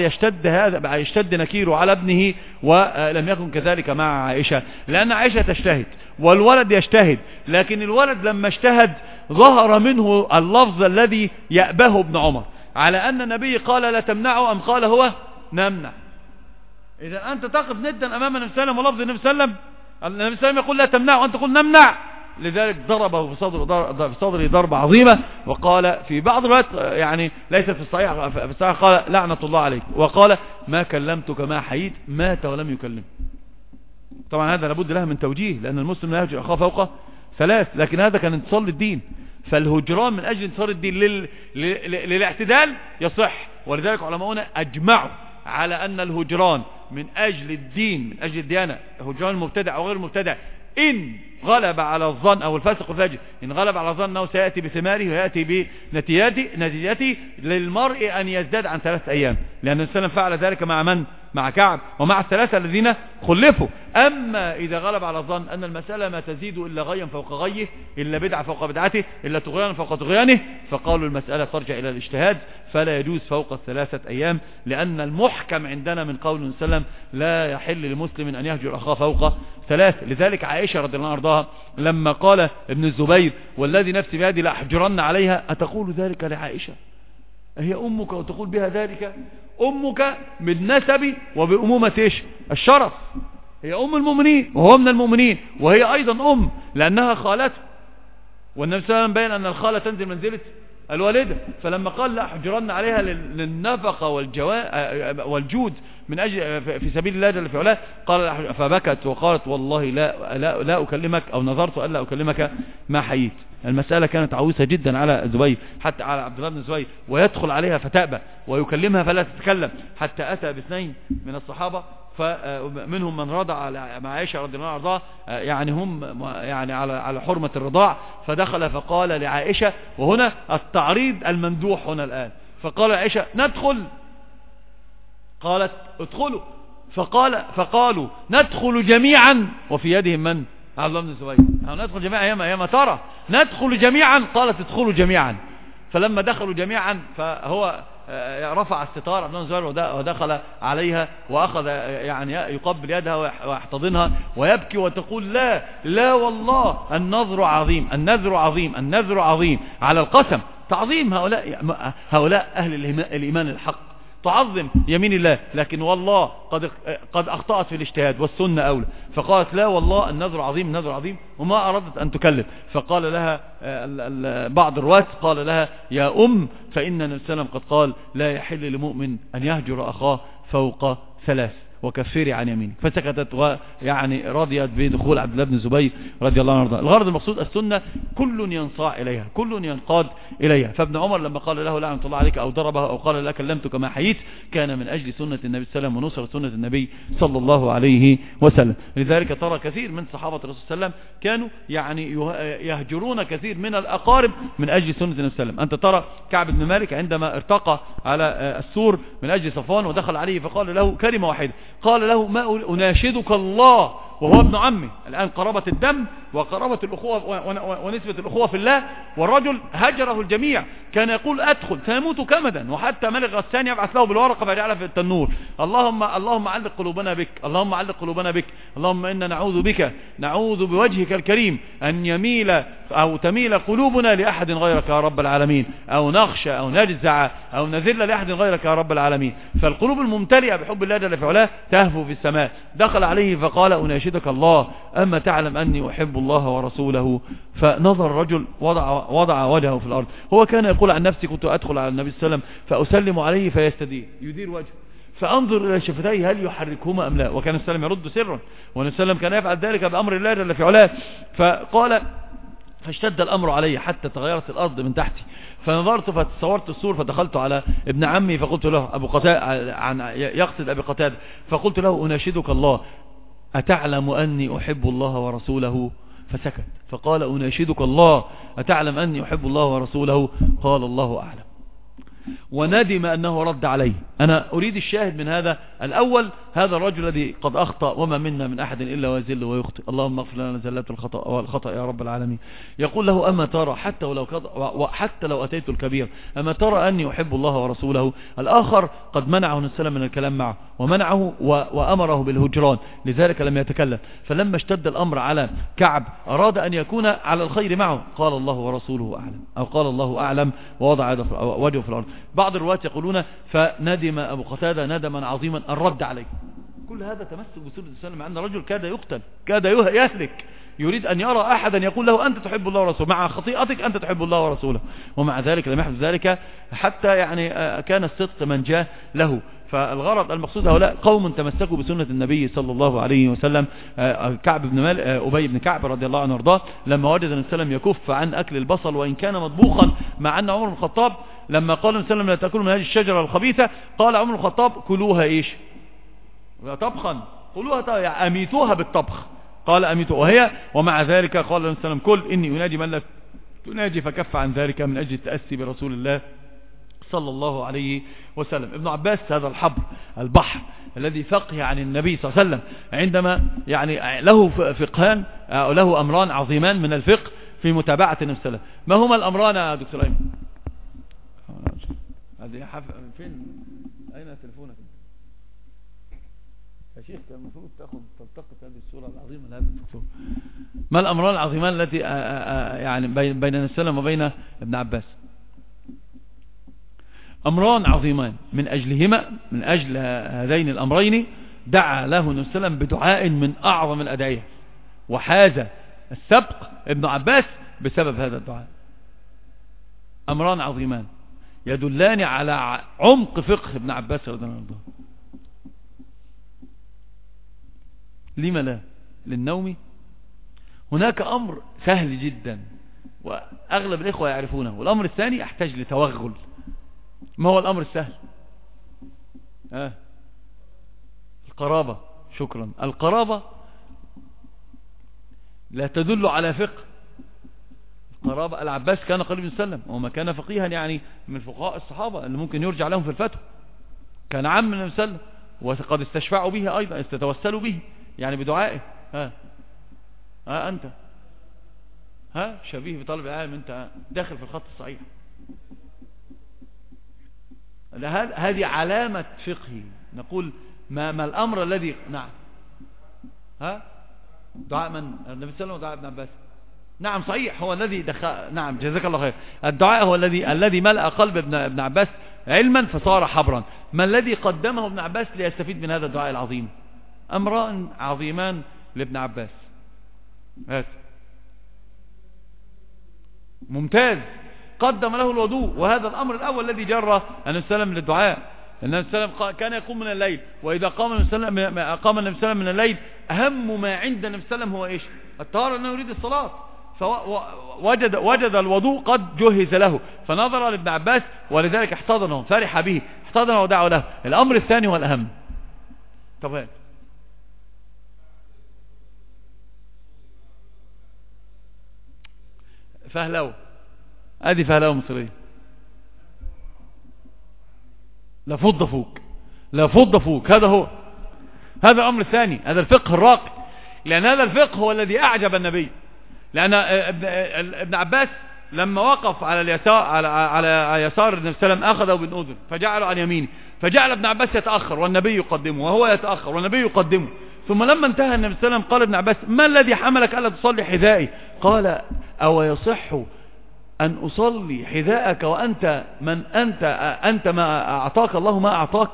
يشتد نكيره على ابنه ولم يكن كذلك مع عائشة؟ لأن عائشة تجتهد والولد يجتهد، لكن الولد لما اجتهد ظهر منه اللفظ الذي يأبه ابن عمر على أن النبي قال لا تمنعه، أم قال هو نمنع. إذا أنت تقف ندا أمام النبي صلى الله عليه وسلم ولفظ النبي صلى الله عليه وسلم، النبي صلى الله عليه وسلم يقول لا تمنعه وأنت تقول نمنع. لذلك ضربه في صدره ضربة عظيمة، وقال في بعض الوقت يعني ليست في الصحيح قال لعنة الله عليك، وقال ما كلمتك ما حييت، مات ولم يكلم. طبعا هذا لابد له من توجيه، لأن المسلم لا يهجر أخاه فوق ثلاث، لكن هذا كان انتصار للدين. فالهجران من أجل انتصار الدين للاعتدال يصح، ولذلك علماؤنا أجمعوا على أن الهجران من أجل الدين من أجل الديانة، هجران المبتدع أو غير المبتدع، إن غلب على الظن أو الفاسق الفاجر إن غلب على الظن أنه سيأتي بثماره ويأتي بنتيجته، للمرء أن يزداد عن 3 أيام، لأن السلام فعل ذلك مع من؟ مع كعب ومع الثلاثة الذين خلفوا. أما إذا غلب على الظن أن المسألة ما تزيد إلا غيا فوق غيه، إلا بدعة فوق بدعته، إلا طغيانا فوق طغيانه، فقالوا المسألة ترجع إلى الاجتهاد، فلا يجوز فوق 3 أيام، لأن المحكم عندنا من قول النبي صلى الله عليه وسلم لا يحل لمسلم أن يهجر أخاه فوق 3. لذلك عائشة رضي الله عنها لما قال ابن الزبير والذي نفسي بيدي لأحجرن عليها، أتقول ذلك لعائشة؟ هي أمك وتقول بها ذلك؟ أمك بالنسب وبأمومة الشرف، هي أم المؤمنين وهو من المؤمنين، وهي أيضا أم، لأنها خالته، والنبي صلى الله عليه وسلم بين أن الخالة تنزل منزلة الوالدة، فلما قال لا حجرن عليها للنفقة والجود من أجل في سبيل الله جل في علاه، قال فبكت وقالت والله لا أكلمك، أو نظرت ألا أكلمك ما حييت. المسألة كانت عويصة جدا على زبير، حتى على عبد الله بن زبير، ويدخل عليها فتأبى ويكلمها فلا تتكلم، حتى أتى باثنين من الصحابة فمنهم من رضع مع عائشة رضي الله عنها، يعني هم يعني على حرمة الرضاع، فدخل فقال لعائشة، وهنا التعريض الممدوح هنا الآن، فقال عائشة ندخل، قالت ادخلوا، فقالوا ندخل جميعا، وفي يدهم من؟ عبد الله بن الزبير، ندخل جميعا يا ما ترى ندخل جميعا، قالت ادخلوا جميعا. فلما دخلوا جميعا فهو رفع الستار عبد الله بن الزبير ودخل عليها وأخذ يعني يقبل يدها ويحتضنها ويبكي وتقول لا والله النذر عظيم، النذر عظيم، النذر عظيم، على القسم تعظيم هؤلاء أهل الإيمان الحق، تعظم يمين الله، لكن والله قد أخطأت في الاجتهاد والسنة أولى، فقالت لا والله النذر عظيم، النذر عظيم، وما أردت أن تكلم. فقال لها بعض الرواة قال لها يا فإن النبي صلى الله عليه وسلم قد قال لا يحل لمؤمن أن يهجر أخاه فوق 3 وكفري عن يمينك، فسكتت ويعني رضيت بدخول عبد الله بن الزبير رضي الله عنه. الغرض المقصود السنة كل ينصاع إليها، كل ينقاد إليها. فابن عمر لما قال له لعنة الله عليك أو ضربه أو قال لا كلمتك ما حييت، كان من أجل سنة النبي صلى الله عليه وسلم ونصر سنة النبي صلى الله عليه وسلم. لذلك ترى كثير من صحابة الرسول صلى الله عليه وسلم كانوا يعني يهجرون كثير من الأقارب من أجل سنة النبي صلى الله عليه وسلم. أنت ترى كعب بن مالك عندما ارتقى على السور من أجل صفوان ودخل عليه فقال له كلمة واحدة، قال له ما أناشدك الله، وهو ابن عمه الآن، قرابة الدم وقرابة الأخوة ونسبة الأخوة في الله، والرجل هجره الجميع، كان يقول أدخل سيموت كمدا، وحتى ملك غسان يبعث له بالورقة فيجعلها في التنور، اللهم علق قلوبنا بك، اللهم علق قلوبنا بك، اللهم إنا نعوذ بوجهك الكريم أن يميل أو تميل قلوبنا لأحد غيرك يا رب العالمين، أو نخشى أو نجزع أو نذل لأحد غيرك يا رب العالمين. فالقلوب الممتلئة بحب الله جل في علاه تهفو في السماء. دخل عليه فقال أناشدك الله أما تعلم أني أحب الله ورسوله؟ فنظر الرجل وضع وجهه في الأرض. هو كان يقول عن نفسي كنت أدخل على النبي صلى الله عليه وسلم فأسلم عليه فيستدير، يدير وجهه، فأنظر إلى شفتيه هل يحركهما أم لا، وكان النبي صلى الله عليه وسلم يرد سرا، والنبي صلى الله عليه وسلم كان يفعل ذلك بأمر الله جل في علاه. فقال فاشتد الأمر علي حتى تغيرت الأرض من تحتي، فنظرت فتصورت السور، فدخلت على ابن عمي فقلت له أبو قتادة، يقصد أبي قتادة، فقلت له أناشدك الله أتعلم أني أحب الله ورسوله؟ فسكت. فقال أناشدك الله أتعلم أني أحب الله ورسوله؟ قال الله أعلم. وندم أنه رد عليه. أنا أريد الشاهد من هذا الأول، هذا الرجل الذي قد أخطأ، وما منا من أحد إلا ويزل ويخطئ، اللهم اغفر لنا زلات الخطأ يا رب العالمين. يقول له أما ترى حتى لو أتيت الكبير أما ترى أني أحب الله ورسوله؟ الآخر قد منعه السلام من الكلام معه، ومنعه وأمره بالهجران، لذلك لم يتكلم. فلما اشتد الأمر على كعب أراد أن يكون على الخير معه، قال الله ورسوله أعلم، أو قال الله أعلم، ووضع وجهه في الأرض. بعض الرواة يقولون فندم أبو قتادة ندما عظيما الرد عليه. كل هذا تمسك بسنة الإسلام، مع أن رجل كاد يقتل، كاد يهلك، يريد أن يرى أحدا يقول له أنت تحب الله ورسوله، مع خطيئتك أنت تحب الله ورسوله، ومع ذلك لم يحدث ذلك، حتى يعني كان الصدق من جاء له. فالغرض المقصود هؤلاء قوم تمسكوا بسنة النبي صلى الله عليه وسلم. كعب بن مالك، أبي بن كعب رضي الله عنه وارضاه، لما وجد النبي صلى الله عليه وسلم يكف عن أكل البصل وإن كان مطبوخا، مع أن عمر بن الخطاب لما قال النبي صلى الله عليه وسلم لا تأكلوا من هذه الشجرة الخبيثة، قال عمر بن الخطاب كلوها إيش؟ طبخا، كلوها يعني أميتوها بالطبخ، قال أميتوها، ومع ذلك قال النبي صلى الله عليه وسلم كل إني أناجي من لا تناجي، فكف عن ذلك من أجل التأسي برسول الله صلى الله عليه وسلم. ابن عباس هذا البحر الذي فقه عن النبي صلى الله عليه وسلم، عندما يعني له فقهان أو له أمران عظيمان من الفقه في متابعة النبي صلى الله عليه وسلم. ما هما الأمران يا دكتور أيمن؟ فين؟ أين تلفونك يا شيخ؟ كان المفروض تلتقط هذه الصورة العظيمة لهذا الدكتور. ما الأمران العظيمان التي يعني بين النبي صلى الله عليه وسلم وبين ابن عباس؟ أمران عظيمان، من أجل هذين الأمرين دعا له النبي صلى الله عليه وسلم بدعاء من أعظم الأدعية، وحاز السبق ابن عباس بسبب هذا الدعاء. أمران عظيمان يدلان على عمق فقه ابن عباس رضي الله عنه. لما لا؟ للنوم هناك أمر سهل جدا وأغلب الإخوة يعرفونه، والأمر الثاني يحتاج لتوغل. ما هو الأمر السهل؟ القرابة. شكرا. القرابة لا تدل على فقه. القرابة، العباس كان قريب من وسلم وما كان فقيها يعني من فقهاء الصحابة اللي ممكن يرجع لهم في الفتوى، كان عم من وسلم وقد استشفعوا به أيضا، استتوسلوا به يعني بدعائه. أنت شبيه بطالب العلم، أنت داخل في الخط الصحيح. هذه علامة فقه. نقول ما الأمر الذي نعم دعاء من؟ النبي صلى الله عليه وسلم ودعاء ابن عباس. نعم صحيح، هو الذي دخل. نعم جزاك الله خير. الدعاء هو الذي ملأ قلب ابن عباس علما فصار حبرا. ما الذي قدمه ابن عباس ليستفيد من هذا الدعاء العظيم؟ أمران عظيمان لابن عباس. ممتاز. قدم له الوضوء، وهذا الأمر الأول الذي جرى النبي صلى الله عليه وسلم للدعاء. النبي صلى الله عليه وسلم كان يقوم من الليل، وإذا قام النبي صلى الله عليه وسلم من الليل أهم ما عند النبي صلى الله عليه وسلم هو إيش؟ الطهارة، أنه يريد الصلاة. وجد الوضوء قد جهز له، فنظر لابن عباس ولذلك احتضنه، فرح به، احتضنه ودعا له. الأمر الثاني هو الأهم. طب فهلوه، ادي فهلوه مصرية. لا فض فوق، لا فض فوق. هذا الأمر الثاني، هذا الفقه الراقي. لأن هذا الفقه هو الذي أعجب النبي. لأن ابن عباس لما وقف على اليسار على يسار النبي صلى الله عليه وسلم أخذه بالأذن فجعله عن يمينه، فجعل ابن عباس يتأخر والنبي يقدمه، وهو يتأخر والنبي يقدمه. ثم لما انتهى النبي صلى الله عليه وسلم قال ابن عباس: ما الذي حملك ألا تصلي حذائي؟ قال: أو يصح أن أصلي حذاءك وأنت أنت ما أعطاك الله ما أعطاك؟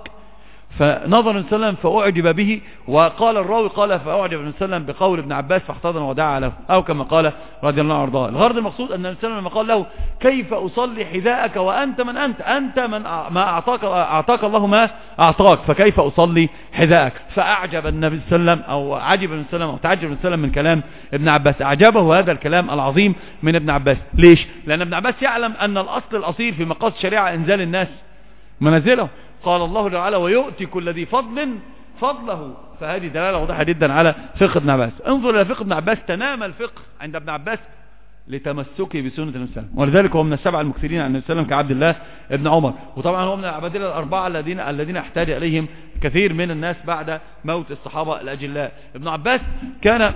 فنظر النبي صلى الله عليه وسلم فأعجب به. وقال الراوي قال: فأعجب النبي صلى الله عليه وسلم بقول ابن عباس فاحتضن ودعا له، أو كما قال رضي الله عنه وارضاه. الغرض المقصود أن النبي صلى الله عليه وسلم قال له: كيف أصلي حذاءك وأنت من أنت من ما أعطاك الله ما أعطاك، فكيف أصلي حذاءك؟ فأعجب النبي صلى الله عليه وسلم، أو عجب النبي صلى الله عليه وسلم، أو تعجب النبي صلى الله عليه وسلم من كلام ابن عباس. أعجبه هذا الكلام العظيم من ابن عباس. ليش؟ لأن ابن عباس يعلم أن الأصل الأصيل في مقاصد الشريعة إنزال الناس منازله. قال الله تعالى: ويؤتي كل ذي فضل فضله. فهذه دلالة واضحة جدا على فقه ابن عباس. انظر إلى فقه ابن عباس. تنام الفقه عند ابن عباس لتمسكه بسنة النبي صلى الله عليه وسلم، ولذلك هو من السبع المكثرين عن النبي صلى الله عليه وسلم كعبد الله ابن عمر. وطبعا هو من العبادلة الأربعة الذين احتاج إليهم كثير من الناس بعد موت الصحابة الأجلاء. ابن عباس كان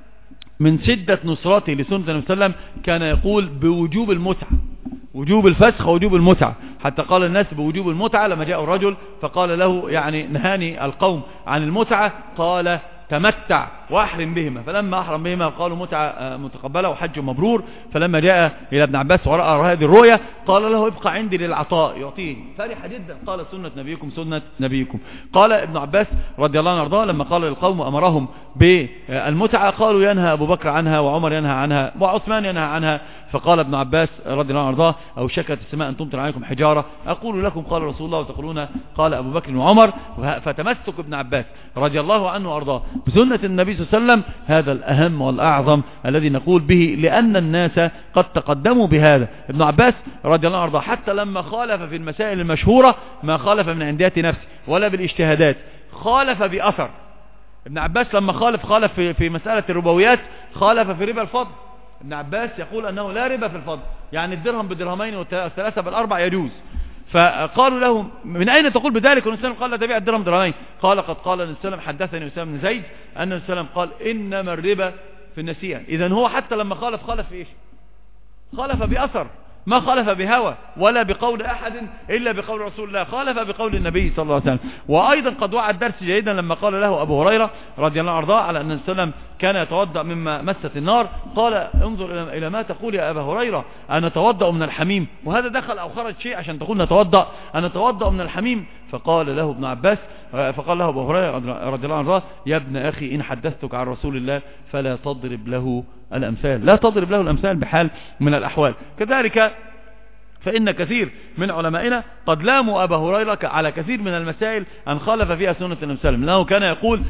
من شدة نصرته لسنة النبي صلى الله عليه وسلم كان يقول بوجوب المتعة، وجوب الفسخ ووجوب المتعة، حتى قال الناس بوجوب المتعة لما جاء الرجل فقال له: يعني نهاني القوم عن المتعة، قال: تمتع واحرم بهما. فلما احرم بهما قالوا متعة متقبلة وحج مبرور. فلما جاء إلى ابن عباس ورأى هذه الرؤيا قال له: ابقى عندي للعطاء يعطيني. فرح جدا، قال: سنة نبيكم سنة نبيكم. قال ابن عباس رضي الله عنه وارضاه: لما قال للقوم أمرهم بالمتعة قالوا: ينهى أبو بكر عنها، وعمر ينهى عنها، وعثمان ينهى عنها. فقال ابن عباس رضي الله عنه وارضاه: أو شكت السماء أن تمطر عليكم حجارة، أقول لكم قال رسول الله وتقولون قال أبو بكر وعمر. فتمسك ابن عباس رضي الله عنه وارضاه بسنة النبي صلى الله عليه وسلم هذا الأهم والأعظم الذي نقول به، لأن الناس قد تقدموا بهذا. ابن عباس رضي الله عنه وارضاه حتى لما خالف في المسائل المشهورة ما خالف من عنديات نفسه ولا بالاجتهادات، خالف بأثر. ابن عباس لما خالف في مسألة الربويات خالف في ربا الفضل. ابن عباس يقول أنه لا ربا في الفضل، يعني الدرهم بدرهمين والثلاثة بالأربع يجوز. فقالوا له: من أين تقول بذلك؟ والنبي صلى الله عليه وسلم قال: لا تبيع الدرهم درهمين. قال: قد قال النبي صلى الله عليه وسلم حدثني أسامة بن زيد أن النبي صلى الله عليه وسلم قال: إنما الربا في النسيئة. إذن هو حتى لما خالف في إيش؟ خالف بأثر، ما خالف بهوى ولا بقول أحد إلا بقول رسول الله، خالف بقول النبي صلى الله عليه وسلم. وأيضا قد وعى الدرس جيدا لما قال له أبو هريرة رضي الله عنه وارضاه على أن النبي صلى الله عليه وسلم كان يتوضأ مما مست النار، قال: انظر إلى ما تقول يا أبا هريرة، أن نتوضأ من الحميم؟ وهذا دخل أو خرج شيء عشان تقول نتوضأ، أن نتوضأ من الحميم. فقال له ابن عباس: فقال له أبو هريرة رضي الله عنه: يا ابن أخي إن حدثتك عن رسول الله فلا تضرب له الأمثال، لا تضرب له الأمثال بحال من الأحوال. كذلك فإن كثير من علمائنا قد لاموا أبا هريرة على كثير من المسائل أن خالف فيها سنة النبي صلى الله عليه وسلم، لأنه كان يقول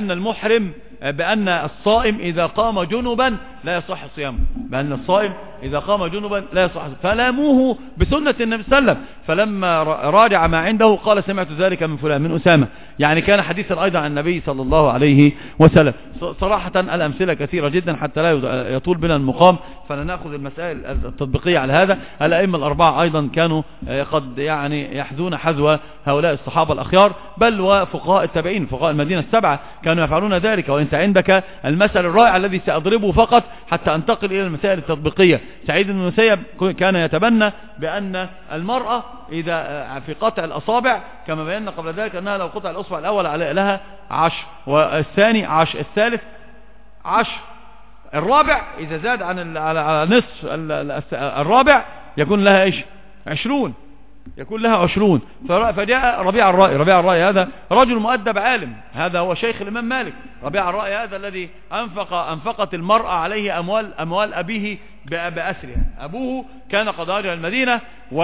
بأن الصائم إذا قام جنبا لا يصح صيامه، بأن الصائم إذا قام جنبا لا يصح، فلاموه بسنة النبي صلى الله عليه وسلم. فلما راجع ما عنده قال: سمعت ذلك من فلان، من أسامة، يعني كان حديثا أيضا عن النبي صلى الله عليه وسلم. صراحة الأمثلة كثيرة جدا حتى لا يطول بنا المقام، فلنأخذ المسائل التطبيقية على هذا. الأئمة الأربعة أيضا كانوا قد يعني يحذون حذو هؤلاء الصحابة الأخيار، بل وفقهاء التابعين، فقهاء المدينة السبعة كانوا يفعلون ذلك. وأنت عندك المثل الرائع الذي سأضربه فقط حتى أنتقل إلى المسائل التطبيقية. سعيد بن المسيب كان يتبنى بأن المرأة إذا في قطع الأصابع، كما بينا قبل ذلك أنها لو قطع الأصبع الأول لها 10، والثاني 10، الثالث 10، الرابع إذا زاد على نصف الرابع يكون لها إيش؟ 20، يكون لها 20. فجاء ربيع الرأي هذا رجل مؤدب عالم، هذا هو شيخ الإمام مالك. ربيع الرأي هذا الذي أنفقت المرأة عليه أموال أبيه بأسرها. أبوه كان قد هاجر المدينة،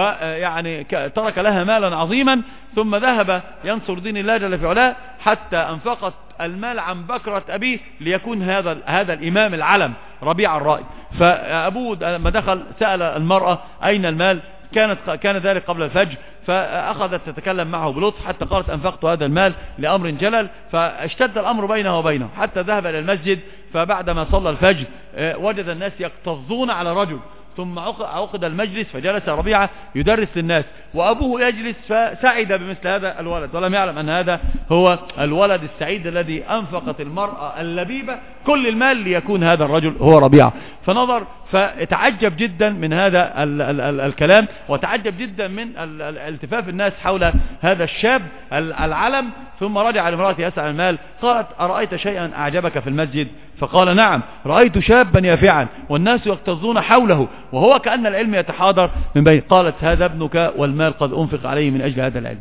ويعني ترك لها مالا عظيما، ثم ذهب ينصر دين الله جل في علاه حتى أنفقت المال عن بكرة أبيه ليكون هذا الإمام العلم ربيع الرأي. فأبوه لما دخل سأل المرأة أين المال، كان ذلك قبل الفجر، فأخذت تتكلم معه بلطف حتى قالت: أنفقت هذا المال لأمر جلل. فاشتد الأمر بينه وبينه حتى ذهب إلى المسجد، فبعدما صلى الفجر وجد الناس يكتظون على رجل، ثم عقد المجلس فجلس ربيعة يدرس للناس، وأبوه يجلس، فسعد بمثل هذا الولد، ولم يعلم أن هذا هو الولد السعيد الذي أنفقت المرأة اللبيبة كل المال ليكون هذا الرجل هو ربيعة. فنظر فتعجب جدا من هذا الكلام، وتعجب جدا من التفاف الناس حول هذا الشاب العلم. ثم رجع لامرأته يسأل المال، قالت: أرأيت شيئا أعجبك في المسجد؟ فقال: نعم، رأيت شابا يافعا والناس يكتظون حوله وهو كأن العلم يتحاضر من بين. قالت: هذا ابنك والمال قد أنفق عليه من أجل هذا العلم.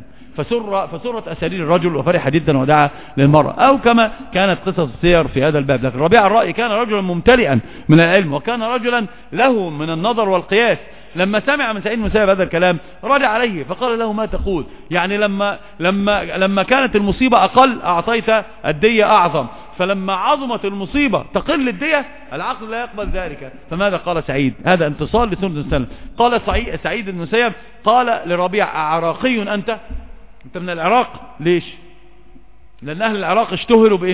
فسرت أسارير الرجل وفرح جدا ودعا للمرأة، أو كما كانت قصص السير في هذا الباب. لكن ربيع الرأي كان رجلا ممتلئا من العلم، وكان رجلا له من النظر والقياس. لما سمع من سعيد بن المسيب هذا الكلام رجع عليه فقال له: ما تقول؟ يعني لما كانت المصيبة أقل أعطيت الدية أعظم، فلما عظمت المصيبة تقل الدية، العقل لا يقبل ذلك. فماذا قال سعيد؟ هذا انتصار لسنة السلام. قال سعيد بن المسيب قال لربيع: أعراقي أنت من العراق؟ ليش؟ لأن أهل العراق اشتهروا بإيه؟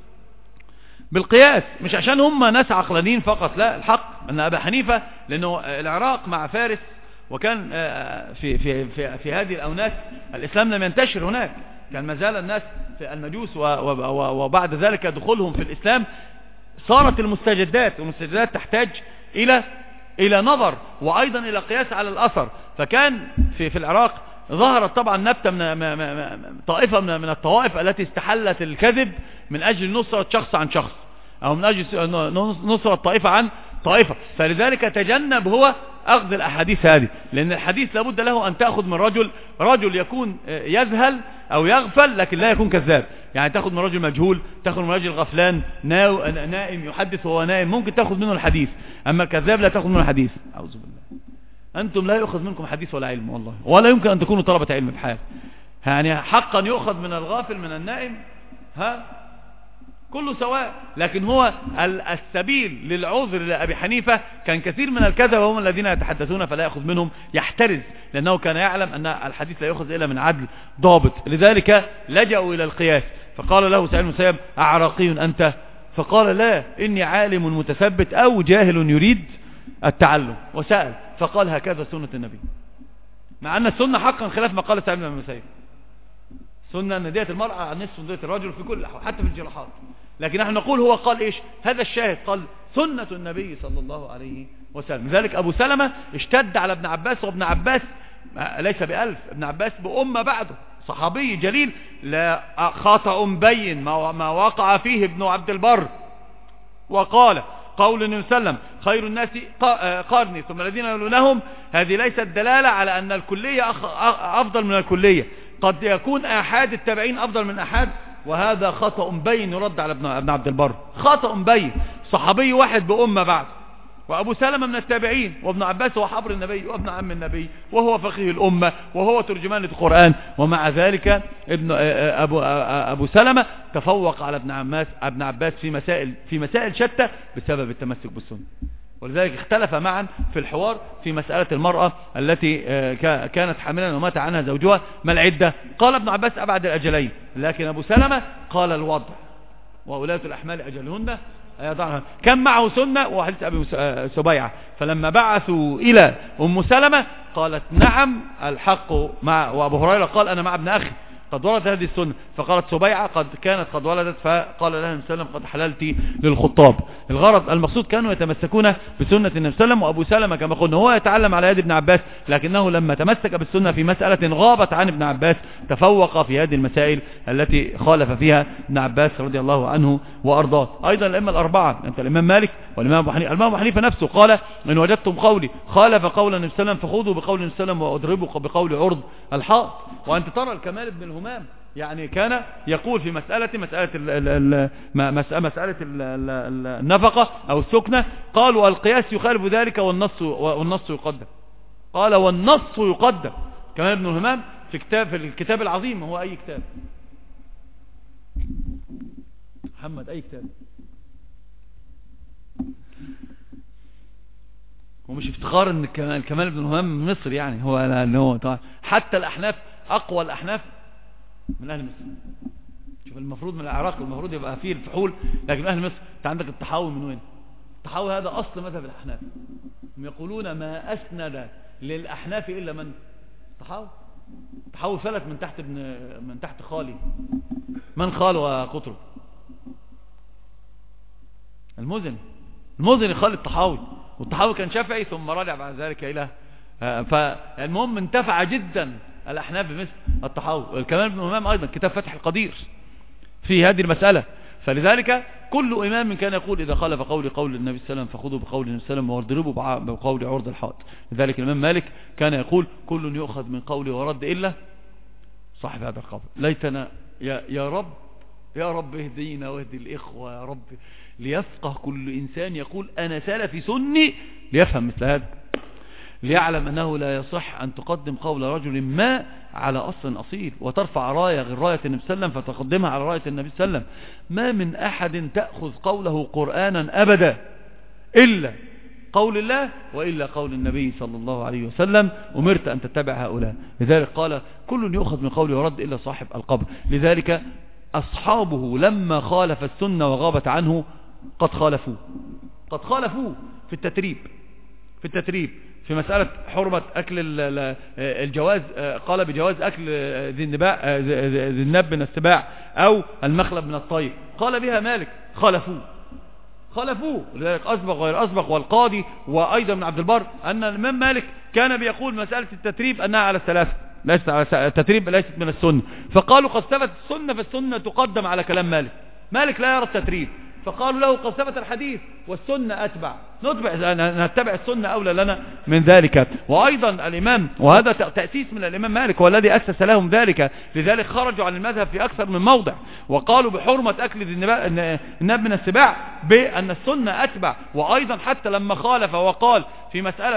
بالقياس، مش عشان هم ناس عقلانيين فقط، لا، الحق أن أبا حنيفة، لأنه العراق مع فارس، وكان في هذه الأونات الإسلام لم ينتشر هناك، كان ما زال الناس في المجوس، وبعد ذلك دخولهم في الإسلام صارت والمستجدات تحتاج إلى نظر، وأيضا إلى قياس على الأثر. فكان في العراق ظهرت طبعا نبتة طائفة من الطوائف التي استحلت الكذب من أجل نصرة شخص عن شخص، أو من أجل نصرة طائفة عن طائفة. فلذلك تجنب هو أخذ الأحاديث هذه، لأن الحديث لابد له أن تأخذ من رجل يكون يذهل أو يغفل لكن لا يكون كذاب. يعني تأخذ من رجل مجهول، تأخذ من رجل غفلان نائم يحدث وهو نائم، ممكن تأخذ منه الحديث، أما الكذاب لا تأخذ منه الحديث. أعوذ بالله، أنتم لا يؤخذ منكم حديث ولا علم والله، ولا يمكن أن تكونوا طلبة علم بحال. يعني حقا يؤخذ من الغافل من النائم، كله سواء. لكن هو السبيل للعذر لأبي حنيفة كان كثير من الكذبة هم الذين يتحدثون، فلا يأخذ منهم، يحترز، لأنه كان يعلم أن الحديث لا يأخذ إلا من عدل ضابط. لذلك لجأوا إلى القياس. فقال له سعيد بن المسيب: أعراقي أنت؟ فقال: لا، إني عالم متثبت أو جاهل يريد التعلم. وسأل فقال: هكذا سنة النبي، مع أن السنة حقا خلاف ما قال سعيد بن المسيب. سنة أن دية المرأة عن نصف دية الرجل في كل الأحوال، حتى في الجراحات. لكن نحن نقول هو قال إيش؟ هذا الشاهد، قال سنة النبي صلى الله عليه وسلم. لذلك أبو سلمة اشتد على ابن عباس، وابن عباس ليس ب1000، ابن عباس بأمة بعده، صحابي جليل، لا خطأ بين ما وقع فيه ابن عبد البر. وقال: قول النبي صلى الله عليه وسلم: خير الناس قرني ثم الذين يلونهم، هذه ليست دلالة على أن الكلية أفضل من الكلية، قد يكون آحاد التابعين أفضل من آحاد، وهذا خطأ بين يرد على ابن عبد البر، خطأ بين. صحابي واحد بأمة بعد، وأبو سلمة من التابعين، وابن عباس هو حبر النبي وابن عم النبي وهو فقيه الأمة وهو ترجمان القرآن، ومع ذلك أبو سلمة تفوق على ابن عباس في مسائل شتى بسبب التمسك بالسنة. ولذلك اختلف معا في الحوار في مسألة المرأة التي كانت حاملا ومات عنها زوجها، ما العدة؟ قال ابن عباس أبعد الأجلين، لكن أبو سلمة قال الوضع، وأولاة الأحمال أجلهن يضعها. كان معه سنة وحديث أبي سبيعة، فلما بعثوا إلى أم سلمة قالت نعم الحق مع، وأبو هريرة قال أنا مع ابن أخي قد وردت هذه السنة، فقالت سبيعة قد ولدت، فقال لها النبي صلى الله عليه وسلم قد حللت للخطاب. الغرض المقصود كانوا يتمسكون بسنة النبي صلى الله عليه وسلم، وأبو سلمة كما قلنا هو يتعلم على يد ابن عباس، لكنه لما تمسك بالسنة في مسألة غابت عن ابن عباس تفوق في هذه المسائل التي خالف فيها ابن عباس رضي الله عنه وأرضاه. أيضا الأئمة الأربعة، أنت الإمام مالك والإمام أبو حنيفة. الإمام أبو حنيفة نفسه قال إن وجدتم قولي خالف قول النبي صلى الله عليه وسلم فخذوا بقول النبي صلى الله عليه وسلم وأضربوا بقول عرض الحائط. وأنت ترى الكمال بن الهمام يعني كان يقول في مسألة النفقة أو السكنة، قالوا القياس يخالف ذلك والنص يقدم. قال والنص يقدم. كمان ابن الهمام في الكتاب العظيم، هو أي كتاب محمد، أي كتاب، ومش افتخار ان الكمال ابن الهمام من مصر، يعني هو طبعا حتى الأحناف أقوى الأحناف من أهل مصر. شوف المفروض من العراق المفروض يبقى فيه الفحول، لكن أهل مصر أنت عندك الطحاوي من وين؟ الطحاوي هذا أصل مذهب الأحناف، هم يقولون ما أسند للأحناف إلا من الطحاوي فلت من تحت خالي. من خال وقطره؟ المزني خال الطحاوي، والطحاوي كان شافعي ثم رجع بعد ذلك إلى فالمهم انتفع جدا الأحناف بمثل الطحاوي. الكمال بن الهمام أيضا كتاب فتح القدير في هذه المسألة. فلذلك كل إمام كان يقول إذا خالف قول النبي صلى الله عليه وسلم فخذوا بقول النبي صلى الله عليه وسلم واضربوا بقول عرض الحائط. لذلك الإمام مالك كان يقول كل يؤخذ من قوله ورد إلا صاحب هذا القول. ليتنا يا رب اهدينا واهدي الإخوة يا رب، ليفقه كل إنسان يقول أنا سلفي سني، ليفهم مثل هذا، ليعلم أنه لا يصح أن تقدم قول رجل ما على أصل أصيل، وترفع راية غير راية النبي صلى الله عليه وسلم فتقدمها على راية النبي صلى الله عليه وسلم. ما من أحد تأخذ قوله قرآنا أبدا إلا قول الله وإلا قول النبي صلى الله عليه وسلم، أمرت أن تتبع هؤلاء. لذلك قال كل يؤخذ من قوله ورد إلا صاحب القبر. لذلك أصحابه لما خالف السنة وغابت عنه قد خالفوه في التتريب في مسألة حرمة أكل الجواز، قال بجواز أكل ذي النب من السباع أو المخلب من الطير، قال بها مالك، خالفوه. لذلك أسبق غير أسبق، والقاضي وأيضا من عبد البر أن الإمام مالك كان بيقول مسألة التتريب أنها على الثلاثة، ليست على التتريب ليست من السنة، فقالوا قد ثبت السنة فالسنة تقدم على كلام مالك لا يرى التتريب، فقالوا له قد ثبت الحديث والسنة أتبع، نتبع السنة أولى لنا من ذلك. وأيضا الإمام، وهذا تأسيس من الإمام مالك والذي أسس لهم ذلك، لذلك خرجوا عن المذهب في أكثر من موضع وقالوا بحرمة أكل الناب من السباع بأن السنة أتبع. وأيضا حتى لما خالف وقال في مسألة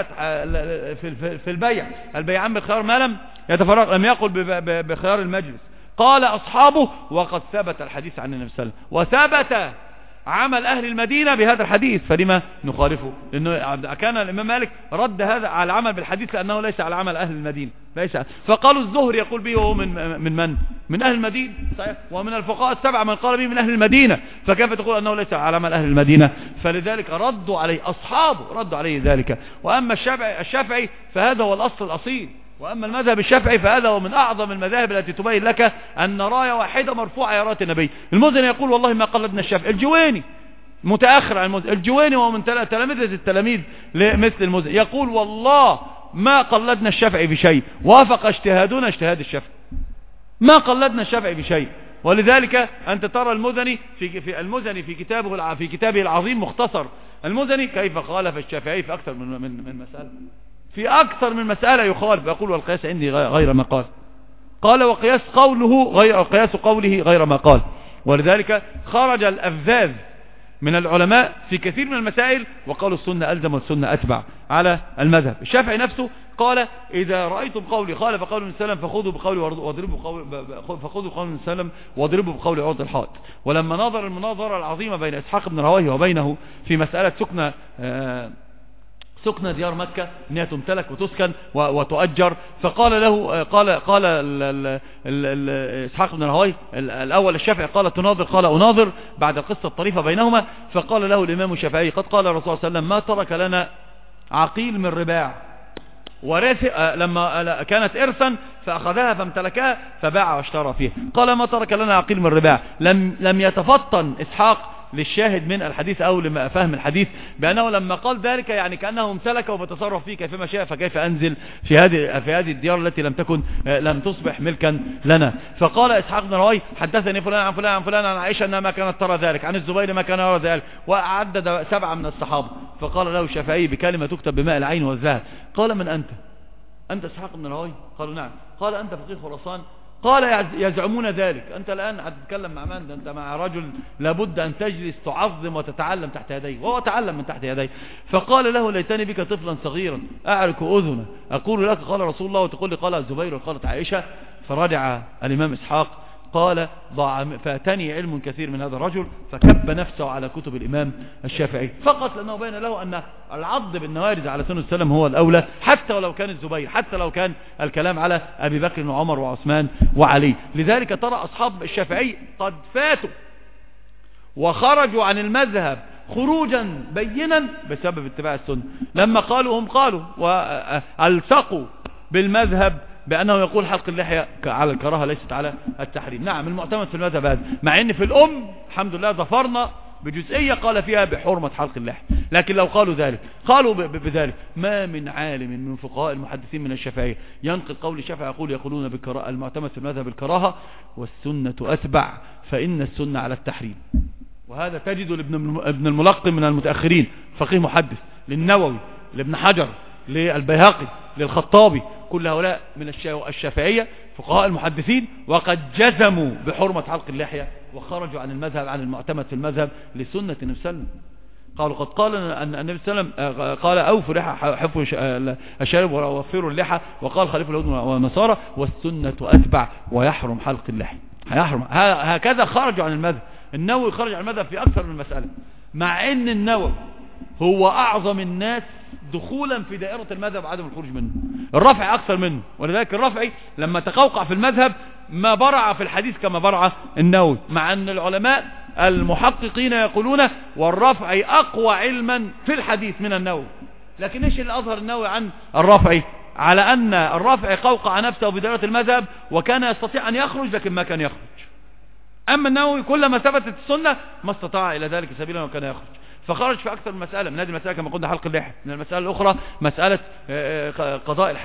في البيعان بالخيار ما لم يتفرق، لم يقل بخيار المجلس، قال أصحابه وقد ثبت الحديث عن النبي صلى الله عليه وسلم وثبت عمل أهل المدينة بهذا الحديث، فلما نخالفه؟ لأنه كان الإمام مالك رد هذا على العمل بالحديث لأنه ليس على عمل أهل المدينة، فقالوا الزهري يقول به وهو من أهل المدينة، صحيح، ومن الفقهاء السبعة من قال به من أهل المدينة، فكيف تقول أنه ليس على عمل أهل المدينة؟ فلذلك ردوا عليه أصحابه، ردوا عليه ذلك. وأما الشافعي فهذا هو الأصل الأصيل، وأما المذهب الشافعي فهذا هو من أعظم المذاهب التي تبين لك أن راية واحدة مرفوعة يا راية النبي. المزني يقول والله ما قلدنا الشافعي. الجويني متأخر عن المزني، الجويني وهو من تلامذة التلاميذ مثل المزني يقول والله ما قلدنا الشافعي في شيء، وافق اجتهادنا اجتهاد الشافعي، ما قلدنا الشافعي في شيء. ولذلك أنت ترى المزني في كتابه العظيم مختصر المزني كيف خالف الشافعي في أكثر من مسألة، في أكثر من مسألة يخالف، يقول والقياس عندي غير ما قال وقياس قوله غير ما قال. ولذلك خرج الأفذاذ من العلماء في كثير من المسائل وقالوا السنة ألزم والسنة أتبع على المذهب. الشافعي نفسه قال إذا رأيتم قولي خالف قول النبي صلى الله عليه وسلم فخذوا بقولي واضربوا بقول عرض الحائط. ولما نظر المناظرة العظيمة بين إسحاق بن راهويه وبينه في مسألة سكن ديار مكة انها تمتلك وتسكن وتؤجر، فقال له قال إسحاق بن راهويه الأول الشافعي قال تناظر، قال أناظر بعد القصة الطريفة بينهما. فقال له الإمام الشافعي قد قال الرسول صلى الله عليه وسلم ما ترك لنا عقيل من رباع لما كانت إرثا فأخذها فامتلكها فباع واشترى فيها. قال ما ترك لنا عقيل من رباع. لم يتفطن إسحاق للشاهد من الحديث أو لما فهم الحديث بأنه لما قال ذلك يعني كأنه امتلك وبتصرف فيه كيفما شاء، فكيف أنزل في هذه الديار التي لم تصبح ملكا لنا. فقال إسحاق بن راهويه حدثني فلان عن فلان عن فلان عن عائشة أنها ما كانت ترى ذلك، عن الزبير ما كان يرى ذلك، وعدد 7 من الصحابة. فقال له الشافعي بكلمة تكتب بماء العين والذهب قال من أنت إسحاق بن راهويه؟ قالوا نعم. قال أنت فقيه خراسان؟ قال يزعمون ذلك. أنت الآن هتتكلم مع من؟ أنت مع رجل لابد أن تجلس تعظم وتتعلم تحت يديه، وهو تعلم من تحت يديه. فقال له ليتني بك طفلا صغيرا أعرك أذنه أقول لك قال رسول الله وتقول لي قال الزبير وقالت عائشة. فرجع الإمام إسحاق قال فاتني علم كثير من هذا الرجل، فكب نفسه على كتب الإمام الشافعي فقط لأنه بين له أن العض بالنوارز على سنة السلام هو الأولى، حتى ولو كان الزبير، حتى لو كان الكلام على أبي بكر وعمر وعثمان وعلي. لذلك ترى أصحاب الشافعي قد فاتوا وخرجوا عن المذهب خروجا بينا بسبب اتباع السنة. لما قالوا والتقوا بالمذهب بأنه يقول حلق اللحية على الكراهة ليست على التحريم. نعم المعتمد في المذهب هذا، مع ان في الحمد لله ظفرنا بجزئية قال فيها بحرمة حلق اللحية. لكن لو قالوا بذلك ما من عالم من فقهاء المحدثين من الشافعية ينقل قول الشافعي يقولون بالكراهة المعتمد في المذهب الكراهة والسنة أتبع فإن السنة على التحريم. وهذا تجد لابن الملقن من المتأخرين فقيه محدث، للنووي، لابن حجر، للبيهقي، للخطابي، كل هؤلاء من الشافعية فقهاء المحدثين وقد جزموا بحرمة حلق اللحية وخرجوا عن المذهب عن المعتمد في المذهب لسنة النبي صلى الله عليه وسلم. قالوا قد قال أن النبي صلى الله عليه وسلم قال أوفوا لحى حفوا الشارب ووفروا اللحى، وقال خليفة اليهود والنصارى والسنة أتبع ويحرم حلق اللحية. هيحرم. هكذا خرجوا عن المذهب. النووي خرج عن المذهب في أكثر من مسألة، مع أن النووي هو أعظم الناس دخولا في دائرة المذهب وعدم الخروج منه. الرافعي أكثر منه، ولذلك الرافعي لما تقوقع في المذهب ما برع في الحديث كما برع النووي، مع أن العلماء المحققين يقولون والرافعي أقوى علما في الحديث من النووي. لكن ايش اللي أظهر النووي عن الرافعي؟ على أن الرافعي قوقع نفسه بدائرة المذهب وكان يستطيع أن يخرج لكن ما كان يخرج. أما النووي كلما ثبتت السنة ما استطاع إلى ذلك سبيلا وكان يخرج، فخرج في أكثر من مسألة. من هذه المسألة كما قلنا حلق اللحية، من المسألة الأخرى مسألة قضاء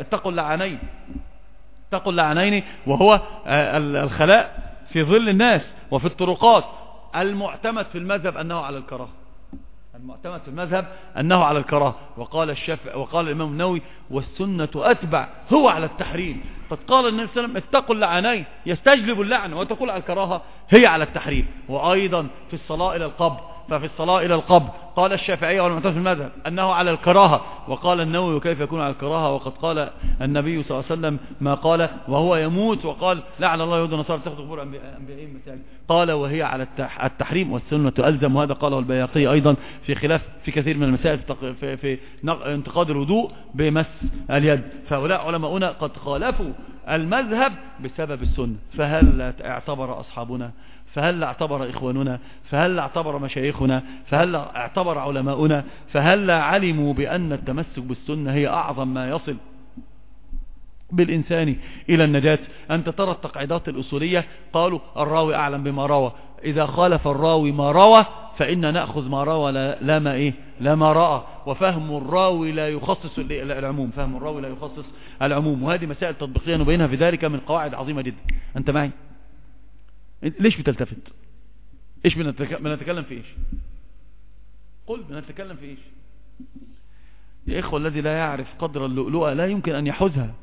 اتقوا اللعنين وهو الخلاء في ظل الناس وفي الطرقات. المعتمد في المذهب أنه على الكراهة، المعتمد في المذهب أنه على الكراهة. وقال الإمام النووي والسنة أتبع هو على التحريم. قد قال النبي صلى الله عليه وسلم اتقوا اللعنين يستجلب اللعن، وتقول على الكراهة هي على التحريم. وأيضا في الصلاة إلى القبر، ففي الصلاة إلى القبر قال الشافعي والمعتمد في المذهب أنه على الكراهة، وقال النووي كيف يكون على الكراهة وقد قال النبي صلى الله عليه وسلم ما قال وهو يموت وقال لعن الله يهود النصارى اتخذوا قبور أنبيائهم مساجد. قال وهي على التحريم والسنة ألزم. وهذا قاله البيهقي أيضا في خلاف في كثير من المسائل في انتقاد الوضوء بمس اليد. فهؤلاء علماؤنا قد خالفوا المذهب بسبب السنة. فهل اعتبر أصحابنا؟ فهل اعتبر إخواننا؟ فهل اعتبر مشايخنا؟ فهل اعتبر علماؤنا؟ فهل علموا بأن التمسك بالسنة هي أعظم ما يصل بالإنسان إلى النجاة؟ أنت ترى التقعيدات الأصولية قالوا الراوي أعلم بما روى، إذا خالف الراوي ما روى فإن نأخذ ما روى لا ما رأى. وفهم الراوي لا يخصص العموم، فهم الراوي لا يخصص العموم. وهذه مسائل تطبيقية نبينها في ذلك من قواعد عظيمة جدا. أنت معي؟ ليش بتلتفت؟ ايش بنتكلم في ايش؟ قل بنتكلم في ايش؟ يا إخوة الذي لا يعرف قدر اللؤلؤة لا يمكن أن يحوزها.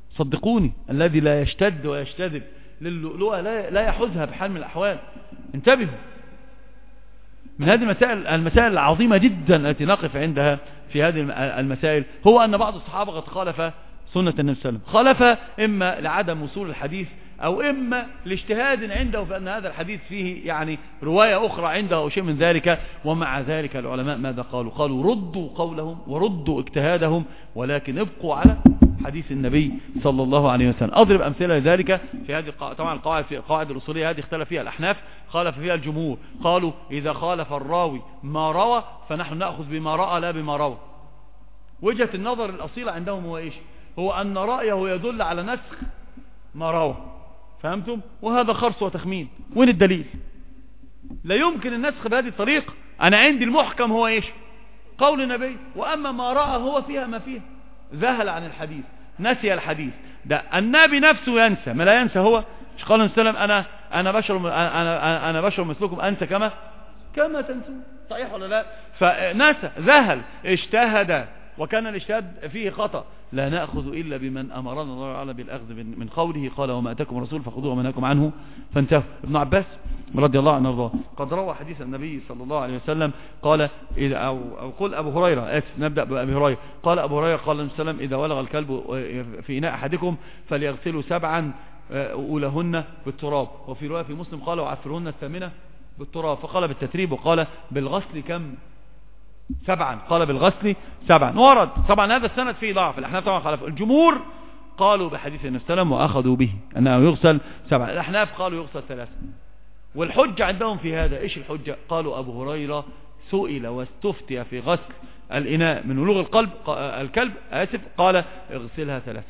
صدقوني الذي لا يشتد ويشتدد للؤلؤة لا يحوزها بحال من الأحوال. انتبهوا من هذه المسائل العظيمة جدا التي نقف عندها في هذه المسائل، هو أن بعض الصحابة قد خالف سنة النبي صلى الله عليه وسلم، خالف إما لعدم وصول الحديث أو إما لاجتهاد عنده في أن هذا الحديث فيه يعني رواية أخرى عنده أو شيء من ذلك. ومع ذلك العلماء ماذا قالوا؟ قالوا ردوا قولهم وردوا اجتهادهم، ولكن ابقوا على حديث النبي صلى الله عليه وسلم. أضرب أمثلة لذلك في هذه طبعا القواعد، في القواعد الأصولية هذه اختلف فيها الأحناف، خالف فيها الجمهور، قالوا إذا خالف الراوي ما روى فنحن نأخذ بما رأى لا بما روى. وجهة النظر الأصيلة عندهم هو إيش؟ هو أن رأيه يدل على نسخ ما روى. فهمتم؟ وهذا خرص وتخمين. وين الدليل؟ لا يمكن النسخ بهذه الطريقة. أنا عندي المحكم هو إيش؟ قول النبي، وأما ما رأى هو فيها ما فيها، ذهل عن الحديث، نسي الحديث. ده النبي نفسه ينسى، ما لا ينسى هو. قال السلام أنا بشر مثلكم أنسى كما تنسون. صحيح ولا لا؟ فنسى، ذهل، اجتهد، وكان الاجتهاد فيه خطأ. لا نأخذ إلا بمن أمرنا الله تعالى بالأخذ من قوله، قال وما أتاكم الرسول فخذوه وما نهاكم عنه فانتهوا. ابن عباس رضي الله عنه وارضاه قد روى حديث النبي صلى الله عليه وسلم قال إذا أو قل أبو هريرة، نبدأ بأبي هريرة. قال أبو هريرة قال النبي صلى الله عليه وسلم إذا ولغ الكلب في إناء أحدكم فليغسلوا 7 أولهن بالتراب، وفي رواية في مسلم قال وعفرهن 8 بالتراب، فقال بالتتريب وقال بالغسل كم؟ 7. قال بالغسل 7. ورد طبعا هذا السند فيه ضعف، الأحناف طبعا خالف. الجمهور قالوا بحديث النبي صلى الله عليه وسلم وأخذوا به أنه يغسل 7. الأحناف قالوا يغسل 3. والحجة عندهم في هذا إيش الحجة؟ قالوا أبو هريرة سئل واستفتي في غسل الإناء من ولوغ الكلب قال اغسلها 3،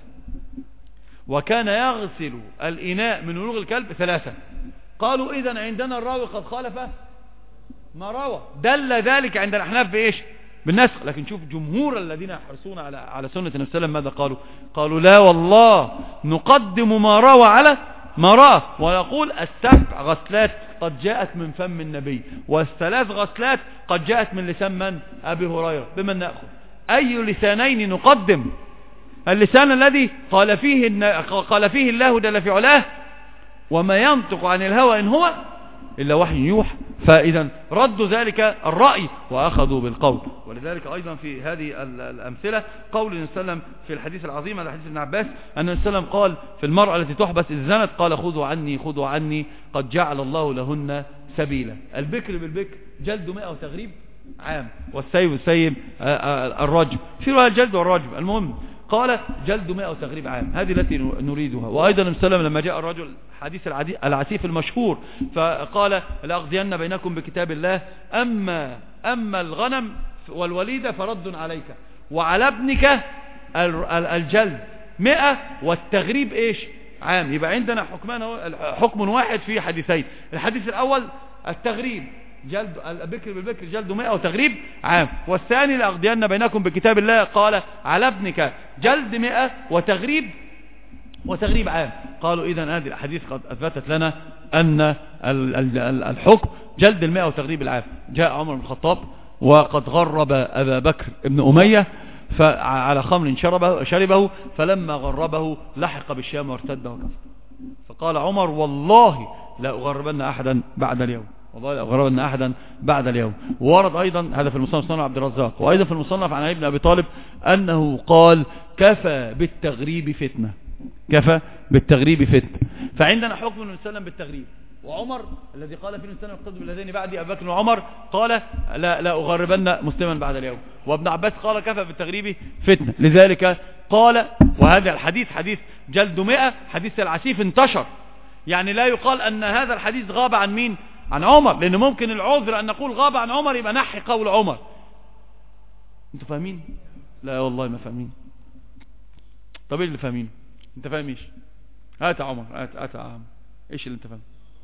وكان يغسل الإناء من ولوغ الكلب 3. قالوا إذن عندنا الراوي قد خالف ما روى، دل ذلك عند الأحناف بإيش؟ بالنسخ. لكن شوف جمهور الذين يحرصون على سنة النبي صلى الله عليه وسلم ماذا قالوا؟ قالوا لا والله نقدم ما روى على ما رأى، ونقول 7 غسلات قد جاءت من فم النبي، وال3 غسلات قد جاءت من لسان من؟ أبي هريرة. بمن نأخذ؟ أي لسانين نقدم؟ اللسان الذي قال فيه الله جل في علاه وما ينطق عن الهوى إن هو إلا وحي يوحى. فإذا ردوا ذلك الرأي وأخذوا بالقول. ولذلك أيضا في هذه الأمثلة قول النبي صلى الله عليه وسلم في الحديث العظيم على حديث ابن عباس أن النبي صلى الله عليه وسلم قال في المرأة التي تحبس إذ زنت قال خذوا عني قد جعل الله لهن سبيلا. البكر بالبكر جلد 100 وتغريب عام، والسيب الرجم. في رواية الجلد والرجم. المهم قال جلد 100 وتغريب عام، هذه التي نريدها. وأيضا النبي صلى الله عليه وسلم لما جاء الرجل حديث العسيف المشهور فقال لأقضين بينكم بكتاب الله، أما الغنم والوليدة فرد عليك، وعلى ابنك الجلد 100 والتغريب إيش؟ عام. يبقى عندنا حكم واحد في حديثين. الحديث الأول التغريب جلد البكر بالبكر جلد 100 وتغريب عام، والثاني لأقضين بينكم بكتاب الله قال على ابنك جلد 100 وتغريب عام. قالوا إذن هذه الحديث قد أثبتت لنا أن الحكم جلد 100 وتغريب العام. جاء عمر بن الخطاب وقد غرب أبا بكر ابن أمية على خمر شربه، فلما غربه لحق بالشام وارتد وكفر. فقال عمر والله لا أغربن أحدا بعد اليوم، والله لا أغربن أحدا بعد اليوم. وورد أيضا هذا في المصنف عبد الرزاق، وأيضا في المصنف عن علي بن أبي طالب أنه قال كفى بالتغريب فتنة، كفى بالتغريب فتنة. فعندنا حكم النبي صلى الله عليه وسلم بالتغريب. وعمر الذي قال فيه النبي صلى الله عليه وسلم اقتدوا بالذين بعدي أبي بكر وعمر قال لا أغربن مسلما بعد اليوم. وابن عباس قال كفى بالتغريب فتنة. لذلك قال، وهذا الحديث حديث جلد 100 حديث العسيف انتشر، يعني لا يقال أن هذا الحديث غاب عن مين؟ عن عمر، لأن ممكن العذر أن نقول غاب عن عمر يبقى نحي قول عمر. انتوا فاهمين؟ لا والله ما فاهمين. طب ايه اللي فاهمين؟ انت فاهم ايش؟ هات يا عمر، هات يا عم، ايش اللي انت فاهم؟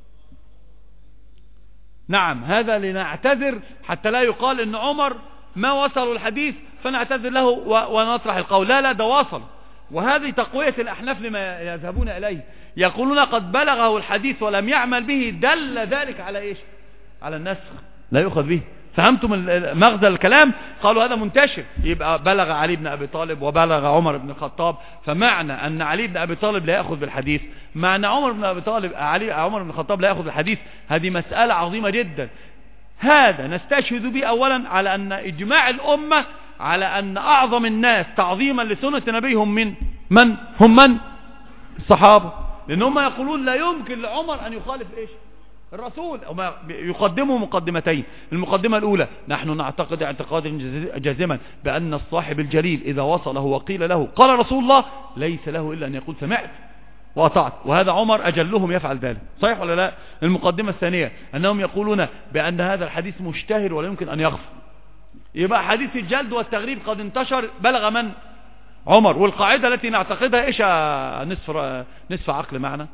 نعم، هذا لنعتذر حتى لا يقال ان عمر ما وصلوا الحديث فنعتذر له ونطرح القول. لا ده وصل. وهذه تقوية الأحناف لما يذهبون إليه، يقولون قد بلغه الحديث ولم يعمل به، دل ذلك على إيش؟ على النسخ، لا يؤخذ به. فهمتم مغزى الكلام؟ قالوا هذا منتشر، يبقى بلغ علي بن أبي طالب وبلغ عمر بن الخطاب، فمعنى أن علي بن أبي طالب لا يأخذ بالحديث، معنى عمر بن الخطاب لا يأخذ بالحديث، هذه مسألة عظيمة جدا. هذا نستشهد به أولا على أن إجماع الأمة على أن أعظم الناس تعظيما لسنة النبي هم من الصحابة، لأنهم يقولون لا يمكن لعمر أن يخالف إيش الرسول. يقدموا مقدمتين. المقدمة الأولى: نحن نعتقد اعتقادا جازما بأن الصاحب الجليل إذا وصله وقيل له قال رسول الله ليس له إلا أن يقول سمعت وأطعت، وهذا عمر أجلهم يفعل ذلك. صحيح ولا لا؟ المقدمة الثانية أنهم يقولون بأن هذا الحديث مشتهر ولا يمكن أن يغفر. يبقى حديث الجلد والتغريب قد انتشر، بلغ من؟ عمر. والقاعدة التي نعتقدها إيش؟ نصف عقل معنا.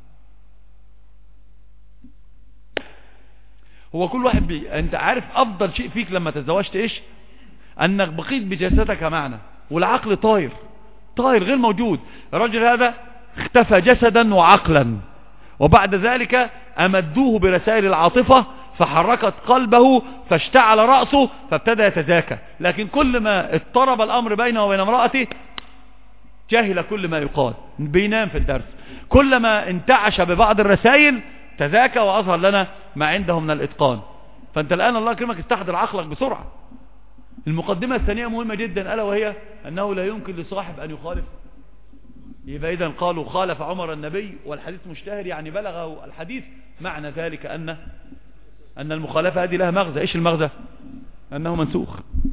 هو كل واحد انت عارف افضل شيء فيك لما تزوجت ايش؟ انك بقيت بجسدك معنا والعقل طاير غير موجود. الرجل هذا اختفى جسدا وعقلا، وبعد ذلك امدوه برسائل العاطفة فحركت قلبه فاشتعل رأسه فابتدى يتزاكى، لكن كل ما اضطرب الامر بينه وبين امرأته جاهل كل ما يقال، بينام في الدرس. كلما انتعش ببعض الرسائل تذاكى وأظهر لنا ما عنده من الإتقان. فأنت الآن الله يكرمك استحضر عقلك بسرعة. المقدمة الثانية مهمة جدا، ألا وهي أنه لا يمكن لصاحب أن يخالف. يبقى إذن قالوا خالف عمر النبي والحديث مشتهر، يعني بلغه الحديث، معنى ذلك أن المخالفة هذه لها مغزى. إيش المغزى؟ أنه منسوخ.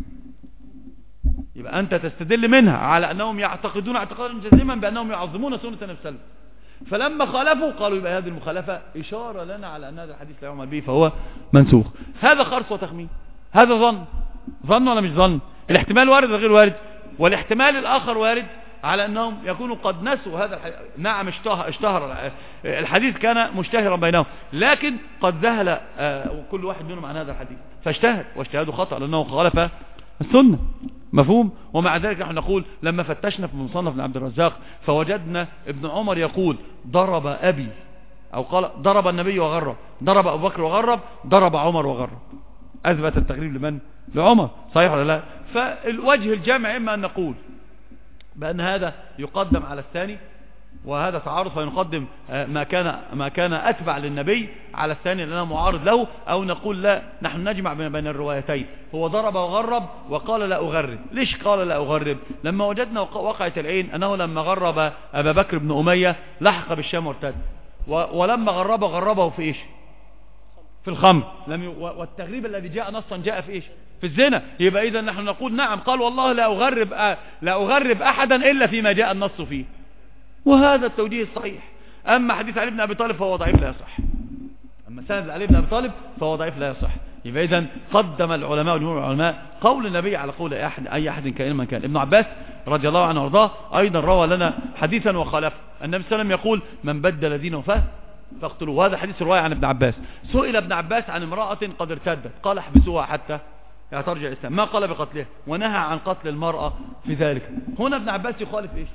يبقى أنت تستدل منها على أنهم يعتقدون اعتقادا جازما بأنهم يعظمون سنة النبي صلى الله عليه وسلم، فلما خالفوا قالوا يبقى هذه المخالفة إشارة لنا على أن هذا الحديث لا يعمل به فهو منسوخ. هذا خرص وتخمين، هذا ظن ولا مش ظن؟ الاحتمال وارد وغير وارد، والاحتمال الآخر وارد على أنهم يكونوا قد نسوا هذا الحديث. نعم اشتهر الحديث، كان مشتهرا بينهم، لكن قد ذهل كل واحد منهم عن هذا الحديث فاجتهد، واجتهاده خطأ لأنه خالف السنة. مفهوم؟ ومع ذلك نحن نقول لما فتشنا في مصنف ابن عبد الرزاق فوجدنا ابن عمر يقول ضرب أبي، أو قال ضرب النبي وغرب، ضرب أبو بكر وغرب، ضرب عمر وغرب. أثبت التغريب لمن؟ لعمر. صحيح ولا لا؟ فالوجه الجامع إما أن نقول بأن هذا يقدم على الثاني وهذا تعارض، فينقدم ما كان أتبع للنبي على الثاني لأنه معارض له، أو نقول لا، نحن نجمع بين الروايتين. هو ضرب وغرب وقال لا أغرب. ليش قال لا أغرب؟ لما وجدنا وقعت العين أنه لما غرب أبا بكر بن أمية لحق بالشام وارتد، ولما غربه في إيش؟ في الخمر. والتغريب الذي جاء نصا جاء في إيش؟ في الزنا. يبقى إذا نحن نقول نعم قال والله لا أغرب أحدا إلا فيما جاء النص فيه، وهذا التوجيه الصحيح. أما حديث علي بن أبي طالب فهو ضعيف لا يصح، أما سند علي بن أبي طالب فهو ضعيف لا يصح. يبقى إذن قدم العلماء وجمهور العلماء قول النبي على قول أي أحد كائن من كان. ابن عباس رضي الله عنه وارضاه أيضا روى لنا حديثا وخالف. النبي صلى الله عليه وسلم يقول من بدل دينه فاقتلوه، وهذا حديث رواية عن ابن عباس. سئل ابن عباس عن امرأة قد ارتدت قال احبسوها حتى ترجع الإسلام، ما قال بقتلها، ونهى عن قتل المرأة في ذلك. هنا ابن عباس يخالف إيش؟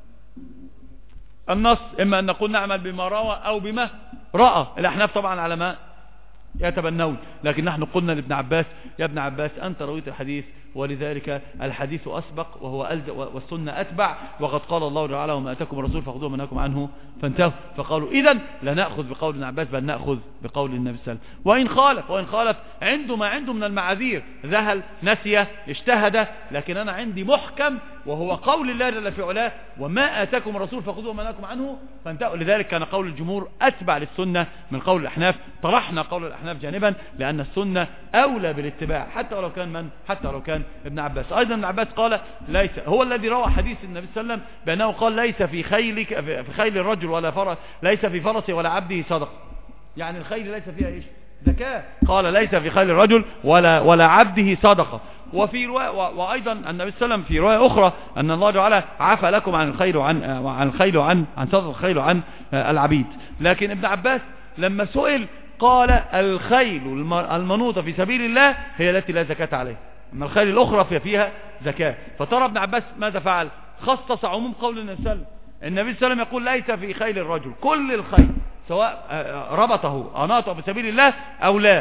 النص. إما أن نقول نعمل بما روى أو بما رأى. الأحناف طبعا على ما يتبنون، لكن نحن قلنا لابن عباس يا ابن عباس أنت رويت الحديث، ولذلك الحديث أسبق والسنة أتبع، وقد قال الله تعالى وما أتاكم الرسول فخذوه وما نهاكم عنه فانتهوا. فقالوا إذن لا نأخذ بقول ابن عباس بل نأخذ بقول النبي صلى الله عليه وسلم. وإن خالف عنده ما عنده من المعاذير، ذهل نسي اجتهد، لكن أنا عندي محكم وهو قول الله جل في علاه وما آتاكم الرسول فخذوه وما نهاكم عنه فانتهوا. لذلك كان قول الجمهور أتبع للسنة من قول الأحناف. طرحنا قول الأحناف جانبا لأن السنة أولى بالاتباع حتى ولو كان ابن عباس. أيضا ابن عباس قال ليس هو الذي روى حديث النبي صلى الله عليه وسلم بأنه قال ليس في خيل الرجل ولا فرس، ليس في فرسه ولا عبده صدقة، يعني الخيل ليس فيها إيش؟ زكاة. قال ليس في خيل الرجل ولا عبده صدقة. وفي رواية وأيضا النبي صلى الله عليه وسلم في رواية أخرى أن الله تعالى عفى لكم عن الخيل وعن صدقة الخيل وعن العبيد. لكن ابن عباس لما سئل قال الخيل المنوطة في سبيل الله هي التي لا زكاة عليها، أما الخيل الأخرى فيها زكاة. فترى ابن عباس ماذا فعل؟ خصص عموم قول النبي صلى الله عليه وسلم. النبي صلى الله عليه وسلم يقول ليس في خيل الرجل، كل الخيل سواء ربطه أناطه في سبيل الله أو لا،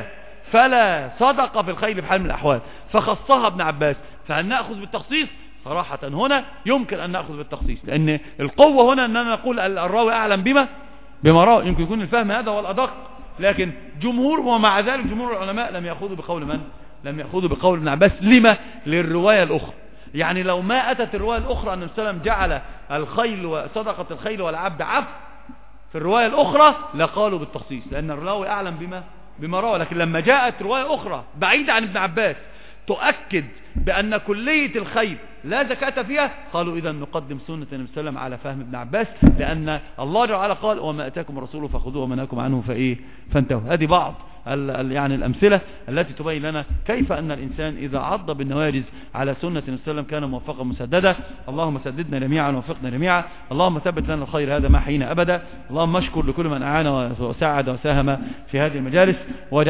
فلا صدق في الخيل بحال من الأحوال، فخصها ابن عباس. فهل نأخذ بالتخصيص؟ صراحة هنا يمكن أن نأخذ بالتخصيص، لأن القوة هنا أننا نقول الراوي أعلم بما رأى. يمكن يكون الفهم هذا هو الأدق، لكن جمهور، ومع ذلك جمهور العلماء لم يأخذوا بقول من؟ لم يأخذوا بقول ابن عباس. لما؟ للرواية الأخرى. يعني لو ما أتت الرواية الأخرى أن السلام جعل الخيل وصدقة الخيل والعبد عفو في الرواية الأخرى لقالوا بالتخصيص، لأن الراوي أعلم بما رأى. لكن لما جاءت رواية أخرى بعيدة عن ابن عباس تؤكد بأن كلية الخيل لا زكاة فيها، قالوا إذا نقدم سنة النبي صلى الله عليه وسلم على فهم ابن عباس، لأن الله جل وعلا قال وما أتاكم الرسول فخذوه وما نهاكم عنه فانتهوا. هذه بعض يعني الأمثلة التي تبين لنا كيف أن الإنسان إذا عض بالنواجذ على سنة النبي صلى الله عليه وسلم كان موفقا مسددا. اللهم سددنا جميعا ووفقنا جميعا. اللهم ثبت لنا الخير هذا ما حين أبدا. اللهم اشكر لكل من أعان وساعد وساهم في هذه المجالس.